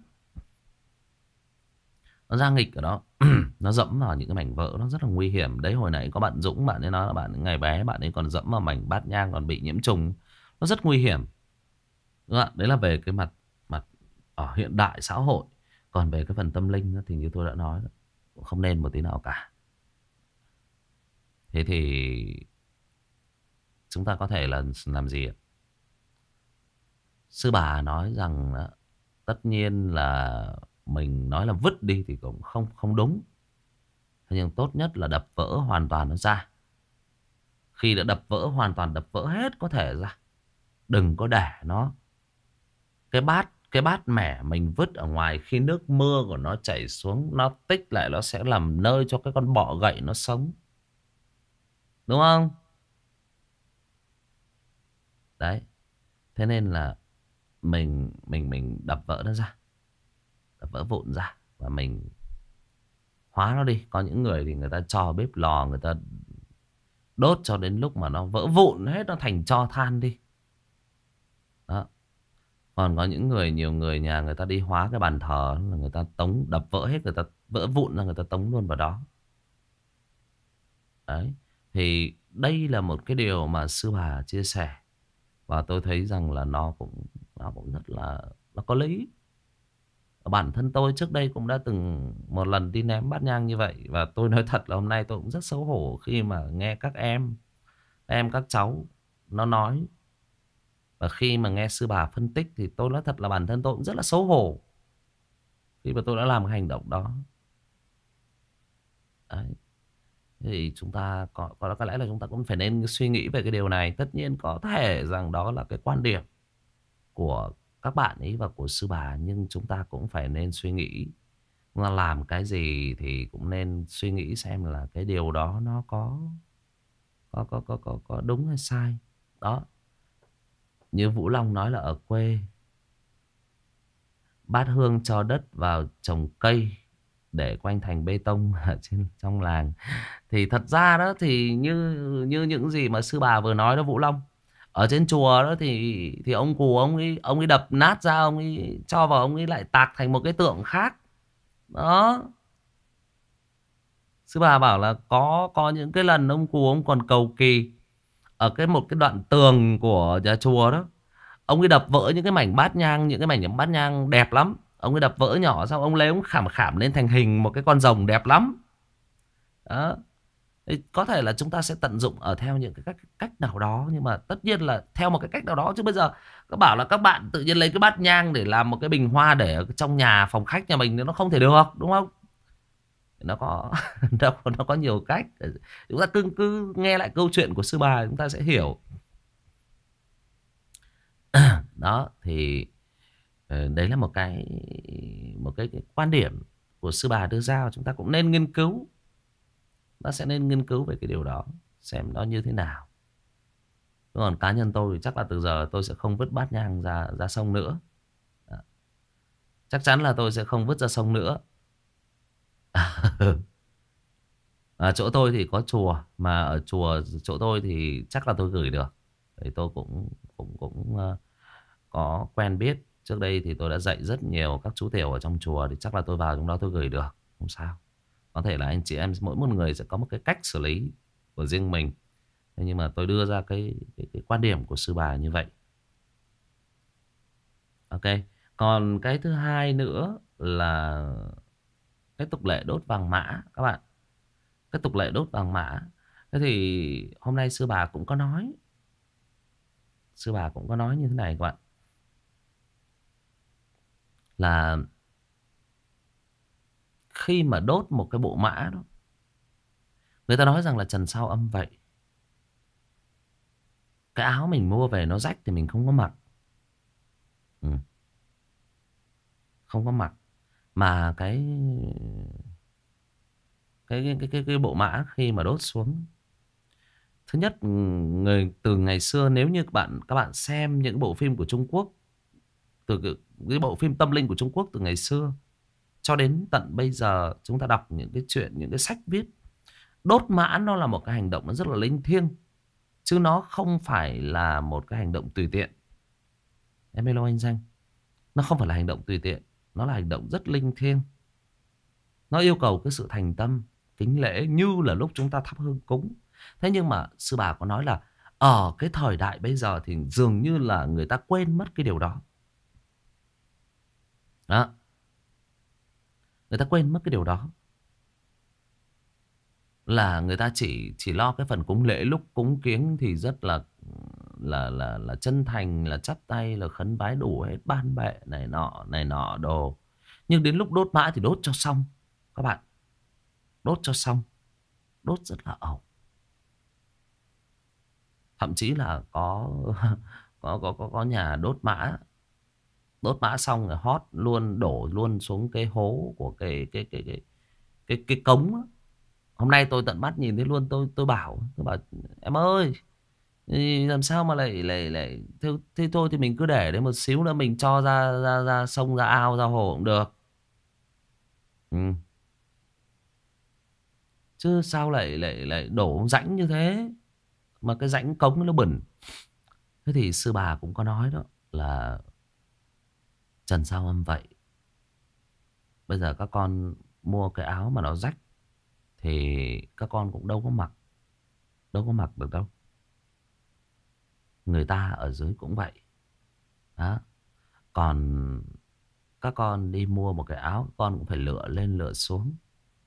nó ra nghịch ở đó. Nó dẫm vào những cái mảnh vỡ, nó rất là nguy hiểm đấy. Hồi nãy có bạn Dũng, bạn ấy nói là bạn ngày bé bạn ấy còn dẫm vào mảnh bát nhang còn bị nhiễm trùng, nó rất nguy hiểm. Đúng không ạ? Đấy là về cái mặt mặt ở hiện đại xã hội. Còn về cái phần tâm linh thì như tôi đã nói, không nên một tí nào cả. Thế thì chúng ta có thể là làm gì ạ? Sư bà nói rằng tất nhiên là mình nói là vứt đi thì cũng không không đúng. Thế nhưng tốt nhất là đập vỡ hoàn toàn nó ra. Khi đã đập vỡ hoàn toàn, đập vỡ hết có thể ra, đừng có để nó. Cái bát Cái bát mẻ mình vứt ở ngoài, khi nước mưa của nó chảy xuống, nó tích lại, nó sẽ làm nơi cho cái con bọ gậy nó sống. Đúng không? Đấy. Thế nên là mình mình mình đập vỡ nó ra, đập vỡ vụn ra, và mình hóa nó đi. Có những người thì người ta cho bếp lò, người ta đốt cho đến lúc mà nó vỡ vụn hết, nó thành tro than đi. Đó. Còn có những người, nhiều người nhà người ta đi hóa cái bàn thờ là người ta tống đập vỡ hết, người ta vỡ vụn ra, người ta tống luôn vào đó. Đấy. Thì đây là một cái điều mà sư bà chia sẻ, và tôi thấy rằng là nó cũng nó cũng rất là nó có lý. Bản thân tôi trước đây cũng đã từng một lần đi ném bát nhang như vậy, và tôi nói thật là hôm nay tôi cũng rất xấu hổ khi mà nghe các em em các cháu nó nói. Và khi mà nghe sư bà phân tích thì tôi nói thật là bản thân tôi cũng rất là xấu hổ khi mà tôi đã làm cái hành động đó. Đấy. Thì chúng ta có, có có lẽ là chúng ta cũng phải nên suy nghĩ về cái điều này. Tất nhiên có thể rằng đó là cái quan điểm của các bạn ấy và của sư bà, nhưng chúng ta cũng phải nên suy nghĩ Chúng ta làm cái gì thì cũng nên suy nghĩ xem là cái điều đó nó có có có có có, có đúng hay sai. Đó, như Vũ Long nói là ở quê bát hương cho đất vào trồng cây để quanh thành bê tông ở trên trong làng. Thì thật ra đó thì như như những gì mà sư bà vừa nói đó Vũ Long, ở trên chùa đó thì thì ông cù ông ấy ông ấy đập nát ra, ông ấy cho vào, ông ấy lại tạc thành một cái tượng khác. Đó, sư bà bảo là có có những cái lần ông cù ông còn cầu kỳ ở cái một cái đoạn tường của nhà chùa đó, ông ấy đập vỡ những cái mảnh bát nhang, những cái mảnh bát nhang đẹp lắm, ông ấy đập vỡ nhỏ, xong ông lấy ông khảm khảm lên thành hình một cái con rồng đẹp lắm. Đó. Thì có thể là chúng ta sẽ tận dụng ở theo những cái cách, cách nào đó, nhưng mà tất nhiên là theo một cái cách nào đó, chứ bây giờ các bảo là các bạn tự nhiên lấy cái bát nhang để làm một cái bình hoa để ở trong nhà phòng khách nhà mình thì nó không thể được, đúng không? Nó có nó, có- nó có nhiều cách. Chúng ta cứ cứ nghe lại câu chuyện của sư bà chúng ta sẽ hiểu. Đó thì ờ, đấy là một cái một cái, cái quan điểm của sư bà đưa ra, chúng ta cũng nên nghiên cứu. Nó sẽ nên nghiên cứu về cái điều đó xem nó như thế nào. Còn cá nhân tôi thì chắc là từ giờ tôi sẽ không vứt bát nhang ra ra sông nữa. Đó. Chắc chắn là tôi sẽ không vứt ra sông nữa. À, chỗ tôi thì có chùa, mà ở chùa chỗ tôi thì chắc là tôi gửi được. Thì tôi cũng cũng cũng ờ, có quen biết. Trước đây thì tôi đã dạy rất nhiều các chú tiểu ở trong chùa, thì chắc là tôi vào trong đó tôi gửi được, không sao. Có thể là anh chị em mỗi một người sẽ có một cái cách xử lý của riêng mình. Thế nhưng mà tôi đưa ra cái, cái, cái quan điểm của sư bà như vậy. Ok. Còn cái thứ hai nữa là cái tục lệ đốt vàng mã các bạn. Cái tục lệ đốt vàng mã. Thế thì hôm nay sư bà cũng có nói. Sư bà cũng có nói như thế này các bạn. Là khi mà đốt một cái bộ mã đó, người ta nói rằng là trần sao âm vậy. Cái áo mình mua về nó rách thì mình không có mặc. Ừ, không có mặc. Mà cái cái cái cái cái bộ mã khi mà đốt xuống, thứ nhất, người từ ngày xưa, nếu như các bạn các bạn xem những bộ phim của Trung Quốc, từ cái, cái bộ phim tâm linh của Trung Quốc từ ngày xưa cho đến tận bây giờ, chúng ta đọc những cái chuyện, những cái sách viết, đốt mã nó là một cái hành động nó rất là linh thiêng, chứ nó không phải là một cái hành động tùy tiện. Em hello anh Danh, nó không phải là hành động tùy tiện, nó là hành động rất linh thiêng. Nó yêu cầu cái sự thành tâm, kính lễ như là lúc chúng ta thắp hương cúng. Thế nhưng mà sư bà có nói là ở cái thời đại bây giờ thì dường như là người ta quên mất cái điều đó. Đó. Người ta quên mất cái điều đó. Là người ta chỉ chỉ lo cái phần cúng lễ, lúc cúng kiếng thì rất là là là là chân thành, là chắp tay, là khấn vái đủ hết ban bệ này nọ này nọ đồ. Nhưng đến lúc đốt mã thì đốt cho xong các bạn. Đốt cho xong. Đốt rất là ẩu. Thậm chí là có có có có, có nhà đốt mã, đốt mã xong rồi hót luôn, đổ luôn xuống cái hố của cái cái cái cái cái, cái cống á. Hôm nay tôi tận mắt nhìn thấy luôn, tôi tôi bảo tôi bảo em ơi, làm sao mà lại lại lại thế, thế thôi thì mình cứ để đấy, một xíu nữa mình cho ra ra ra sông, ra ao, ra hồ cũng được. Ừ. Chứ sao lại lại lại đổ rãnh như thế, mà cái rãnh cống nó bẩn. Thế thì sư bà cũng có nói đó là trần sao âm vậy. Bây giờ các con mua cái áo mà nó rách thì các con cũng đâu có mặc, đâu có mặc được đâu. Người ta ở dưới cũng vậy. Đó. Còn các con đi mua một cái áo, các con cũng phải lựa lên lựa xuống.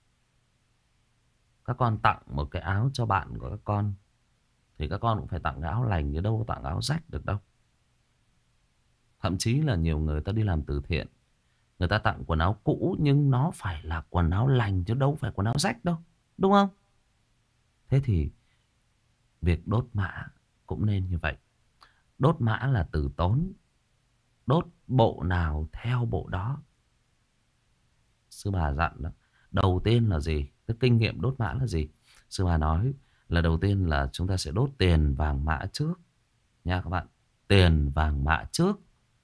Các con tặng một cái áo cho bạn của các con thì các con cũng phải tặng cái áo lành, chứ đâu có tặng áo rách được đâu. Thậm chí là nhiều người ta đi làm từ thiện, người ta tặng quần áo cũ nhưng nó phải là quần áo lành chứ đâu phải quần áo rách đâu, đúng không? Thế thì việc đốt mã cũng nên như vậy. Đốt mã là từ tốn, đốt bộ nào theo bộ đó. sư bà dặn đó. Đầu tiên là gì? Cái kinh nghiệm đốt mã là gì? Sư bà nói là đầu tiên là chúng ta sẽ đốt tiền vàng mã trước nha các bạn. Tiền vàng mã trước.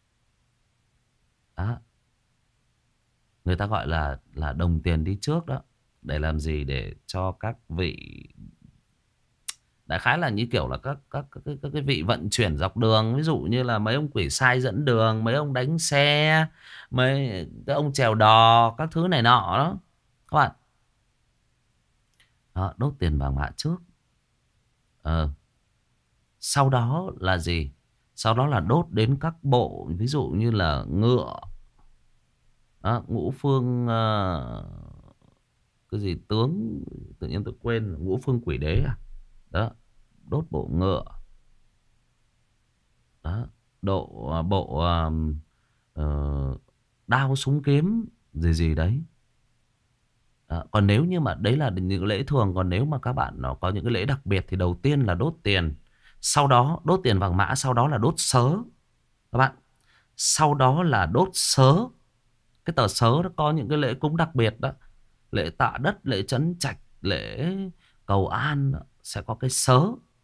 Đó. Người ta gọi là là đồng tiền đi trước đó. Để làm gì? Để cho các vị, đại khái là như kiểu là các các các, các, các cái vị vận chuyển dọc đường, ví dụ như là mấy ông quỷ sai dẫn đường, mấy ông đánh xe, mấy cái ông chèo đò, các thứ này nọ đó các bạn. Đó, đốt tiền vàng mã trước. Ờ. Sau đó là gì? Sau đó là đốt đến các bộ, ví dụ như là ngựa, đó, ngũ phương, ờ, cái gì tướng, tự nhiên tôi quên, ngũ phương quỷ đế à? Đó, đốt bộ ngựa. Đó, độ à, bộ à, ờ, đao súng kiếm gì gì đấy. Đó, còn nếu như mà đấy là những lễ thường, còn nếu mà các bạn nó có những cái lễ đặc biệt thì đầu tiên là đốt tiền, sau đó đốt tiền vàng mã, sau đó là đốt sớ các bạn, sau đó là đốt sớ. Cái tờ sớ nó có những cái lễ cúng đặc biệt đó, lễ tạ đất, lễ trấn trạch, lễ cầu an sẽ có cái sớ.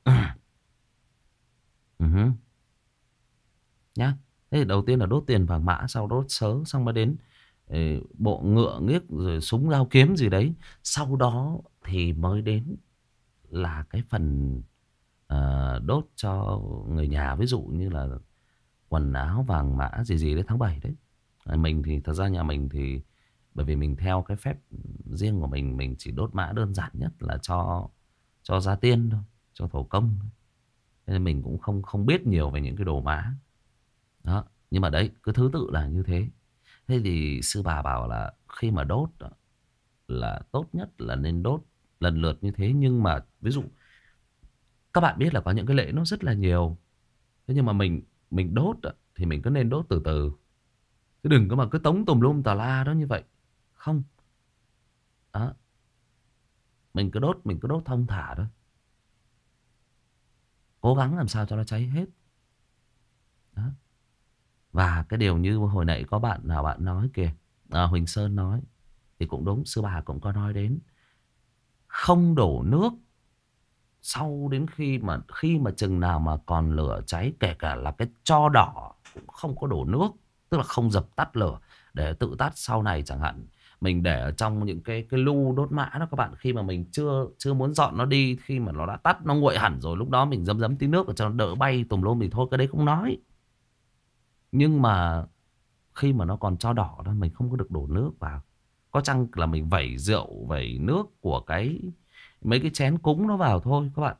Ừ hứ. Nhá. Thế thì đầu tiên là đốt tiền vàng mã, sau đốt sớ, xong mới đến ờ, bộ ngựa nghiếc rồi súng dao kiếm gì đấy. Sau đó thì mới đến là cái phần ờ, đốt cho người nhà, ví dụ như là quần áo vàng mã gì gì đấy, tháng bảy đấy. Ờ, mình thì thật ra nhà mình thì bởi vì mình theo cái phép riêng của mình, mình chỉ đốt mã đơn giản nhất là cho cho gia tiên thôi, cho thổ công thôi. Nên mình cũng không không biết nhiều về những cái đồ mã. Đó. Nhưng mà đấy, cứ thứ tự là như thế. Thế thì sư bà bảo là khi mà đốt là tốt nhất là nên đốt lần lượt như thế. Nhưng mà ví dụ các bạn biết là có những cái lễ nó rất là nhiều. Thế nhưng mà mình mình đốt thì mình cứ nên đốt từ từ. Chứ đừng có mà cứ tống tùm lum tà la đó như vậy. Không. Đó. Mình cứ đốt, mình cứ đốt thong thả thôi. Cố gắng làm sao cho nó cháy hết. Đó. Và cái điều như hồi nãy có bạn nào bạn nói kìa, à, Huỳnh Sơn nói thì cũng đúng, sư bà cũng có nói đến. Không đổ nước sau đến khi mà khi mà chừng nào mà còn lửa cháy, kể cả là cái tro đỏ cũng không có đổ nước, tức là không dập tắt lửa để tự tắt. Sau này chẳng hạn mình để ở trong những cái cái lu đốt mã đó các bạn, khi mà mình chưa chưa muốn dọn nó đi, khi mà nó đã tắt, nó nguội hẳn rồi, lúc đó mình dấm dấm tí nước để cho nó đỡ bay tùm lum thì thôi, cái đấy không nói. Nhưng mà khi mà nó còn tro đỏ đó, mình không có được đổ nước vào. Có chăng là mình vẩy rượu, vẩy nước của cái mấy cái chén cúng nó vào thôi các bạn.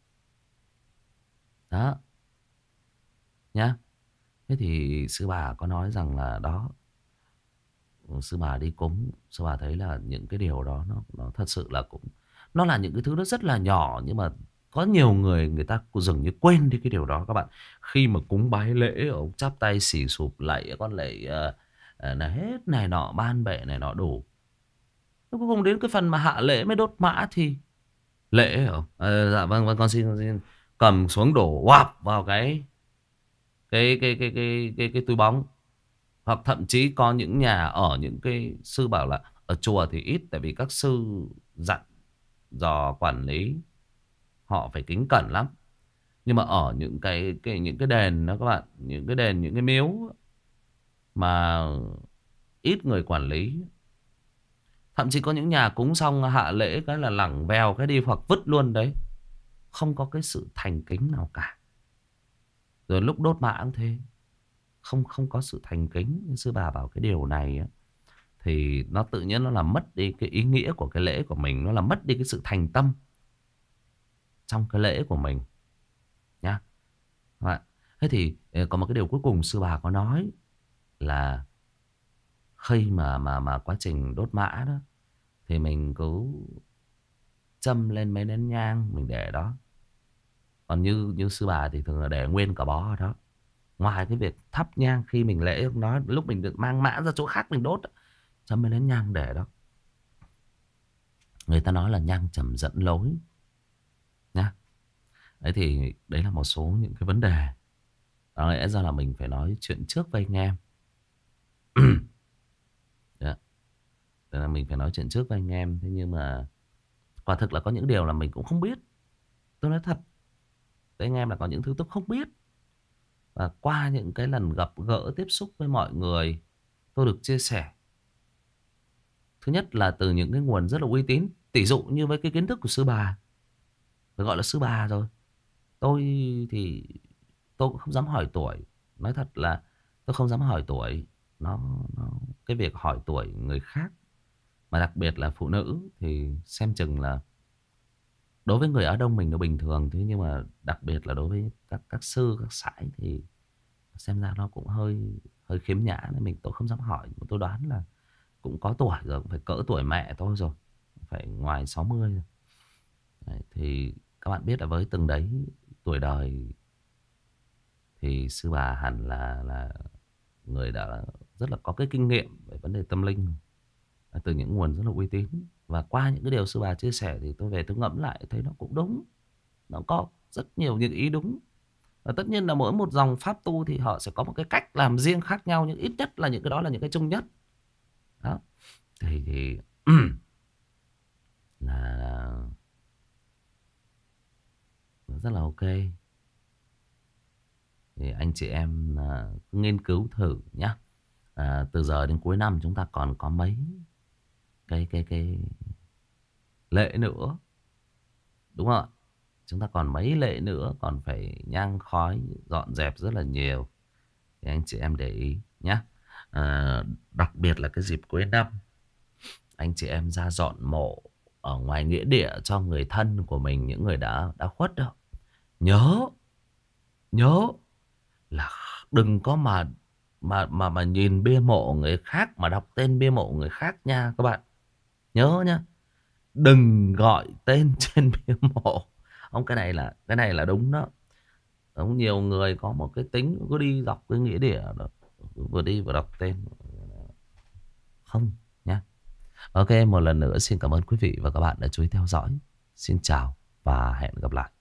Đó. Nhá. Thế thì sư bà có nói rằng là đó, sư bà đi cúng, sư bà thấy là những cái điều đó nó nó thật sự là cũng, nó là những cái thứ nó rất là nhỏ, nhưng mà có nhiều người người ta cũng dường như quên đi cái điều đó các bạn. Khi mà cúng bái lễ, ông chắp tay xì sụp lạy con lạy uh, là hết này nọ, ban bệ này nọ đủ. Cuối cùng đến cái phần mà hạ lễ mới đốt mã thì lễ hả? Ờ, dạ vâng vâng, con xin, con xin. Cầm xuống đổ oạp vào cái cái cái cái cái cái, cái túi bóng. Hoặc thậm chí có những nhà ở những cái sư bảo là ở chùa thì ít, tại vì các sư dặn dò quản lý họ phải kính cẩn lắm. Nhưng mà ở những cái cái những cái đền đó các bạn, những cái đền, những cái miếu mà ít người quản lý, thậm chí có những nhà cúng xong hạ lễ cái là lẳng vèo cái đi hoặc vứt luôn đấy, không có cái sự thành kính nào cả. Rồi lúc đốt mã cũng thế, không không có sự thành kính. Sư bà bảo cái điều này á, thì nó tự nhiên nó làm mất đi cái ý nghĩa của cái lễ của mình, nó làm mất đi cái sự thành tâm trong cái lễ của mình nhá. Vậy. Thế thì có một cái điều cuối cùng sư bà có nói là khi mà mà mà quá trình đốt mã đó thì mình cứ châm lên mấy nén nhang, mình để đó. Còn như như sư bà thì thường là để nguyên cả bó ở đó. Ngoài cái việc thắp nhang khi mình lễ, nói lúc mình được mang mã ra chỗ khác mình đốt, châm mấy nén nhang để đó. Người ta nói là nhang trầm dẫn lối nhá. Đấy thì đấy là một số những cái vấn đề. Đó lẽ ra là mình phải nói chuyện trước với anh em. Yeah. Nên là mình phải nói chuyện trước với anh em. Thế nhưng mà quả thực là có những điều là mình cũng không biết. Tôi nói thật với anh em là có những thứ tôi không biết. Và qua những cái lần gặp gỡ tiếp xúc với mọi người, tôi được chia sẻ. Thứ nhất là từ những cái nguồn rất là uy tín. Tỷ dụ như với cái kiến thức của sư bà, phải gọi là sư bà rồi. Tôi thì tôi cũng không dám hỏi tuổi. Nói thật là tôi không dám hỏi tuổi. Nó, nó cái việc hỏi tuổi người khác, mà đặc biệt là phụ nữ, thì xem chừng là đối với người Á Đông mình nó bình thường. Thế nhưng mà đặc biệt là đối với các các sư, các sãi thì xem ra nó cũng hơi hơi khiếm nhã. Nên mình tôi không dám hỏi. Tôi đoán là cũng có tuổi rồi, cũng phải cỡ tuổi mẹ tôi rồi, phải ngoài sáu mươi rồi. Đấy, thì các bạn biết là với từng đấy tuổi đời thì sư bà hẳn là là người đã rất là có cái kinh nghiệm về vấn đề tâm linh, từ những nguồn rất là uy tín. Và qua những cái điều sư bà chia sẻ thì tôi về tôi ngẫm lại thấy nó cũng đúng. Nó có rất nhiều những ý đúng. Và tất nhiên là mỗi một dòng pháp tu thì họ sẽ có một cái cách làm riêng khác nhau, nhưng ít nhất là những cái đó là những cái chung nhất. Đó. Thì, thì là rất là ok. Thì anh chị em à, cứ nghiên cứu thử nhá. À, từ giờ đến cuối năm chúng ta còn có mấy cái cái cái lễ nữa, đúng không ạ? Chúng ta còn mấy lễ nữa, còn phải nhang khói dọn dẹp rất là nhiều. Thì anh chị em để ý nhá. À, đặc biệt là cái dịp cuối năm, anh chị em ra dọn mộ ở ngoài nghĩa địa cho người thân của mình, những người đã đã khuất đó. Nhớ, nhớ là đừng có mà mà mà mà nhìn bia mộ người khác mà đọc tên bia mộ người khác nha các bạn. Nhớ nhá, đừng gọi tên trên bia mộ. Ông cái này là cái này là đúng đó. Ông nhiều người có một cái tính cứ đi dọc cái nghĩa địa đó, vừa đi vừa đọc tên. Không nhá. Ok, một lần nữa xin cảm ơn quý vị và các bạn đã chú ý theo dõi. Xin chào và hẹn gặp lại.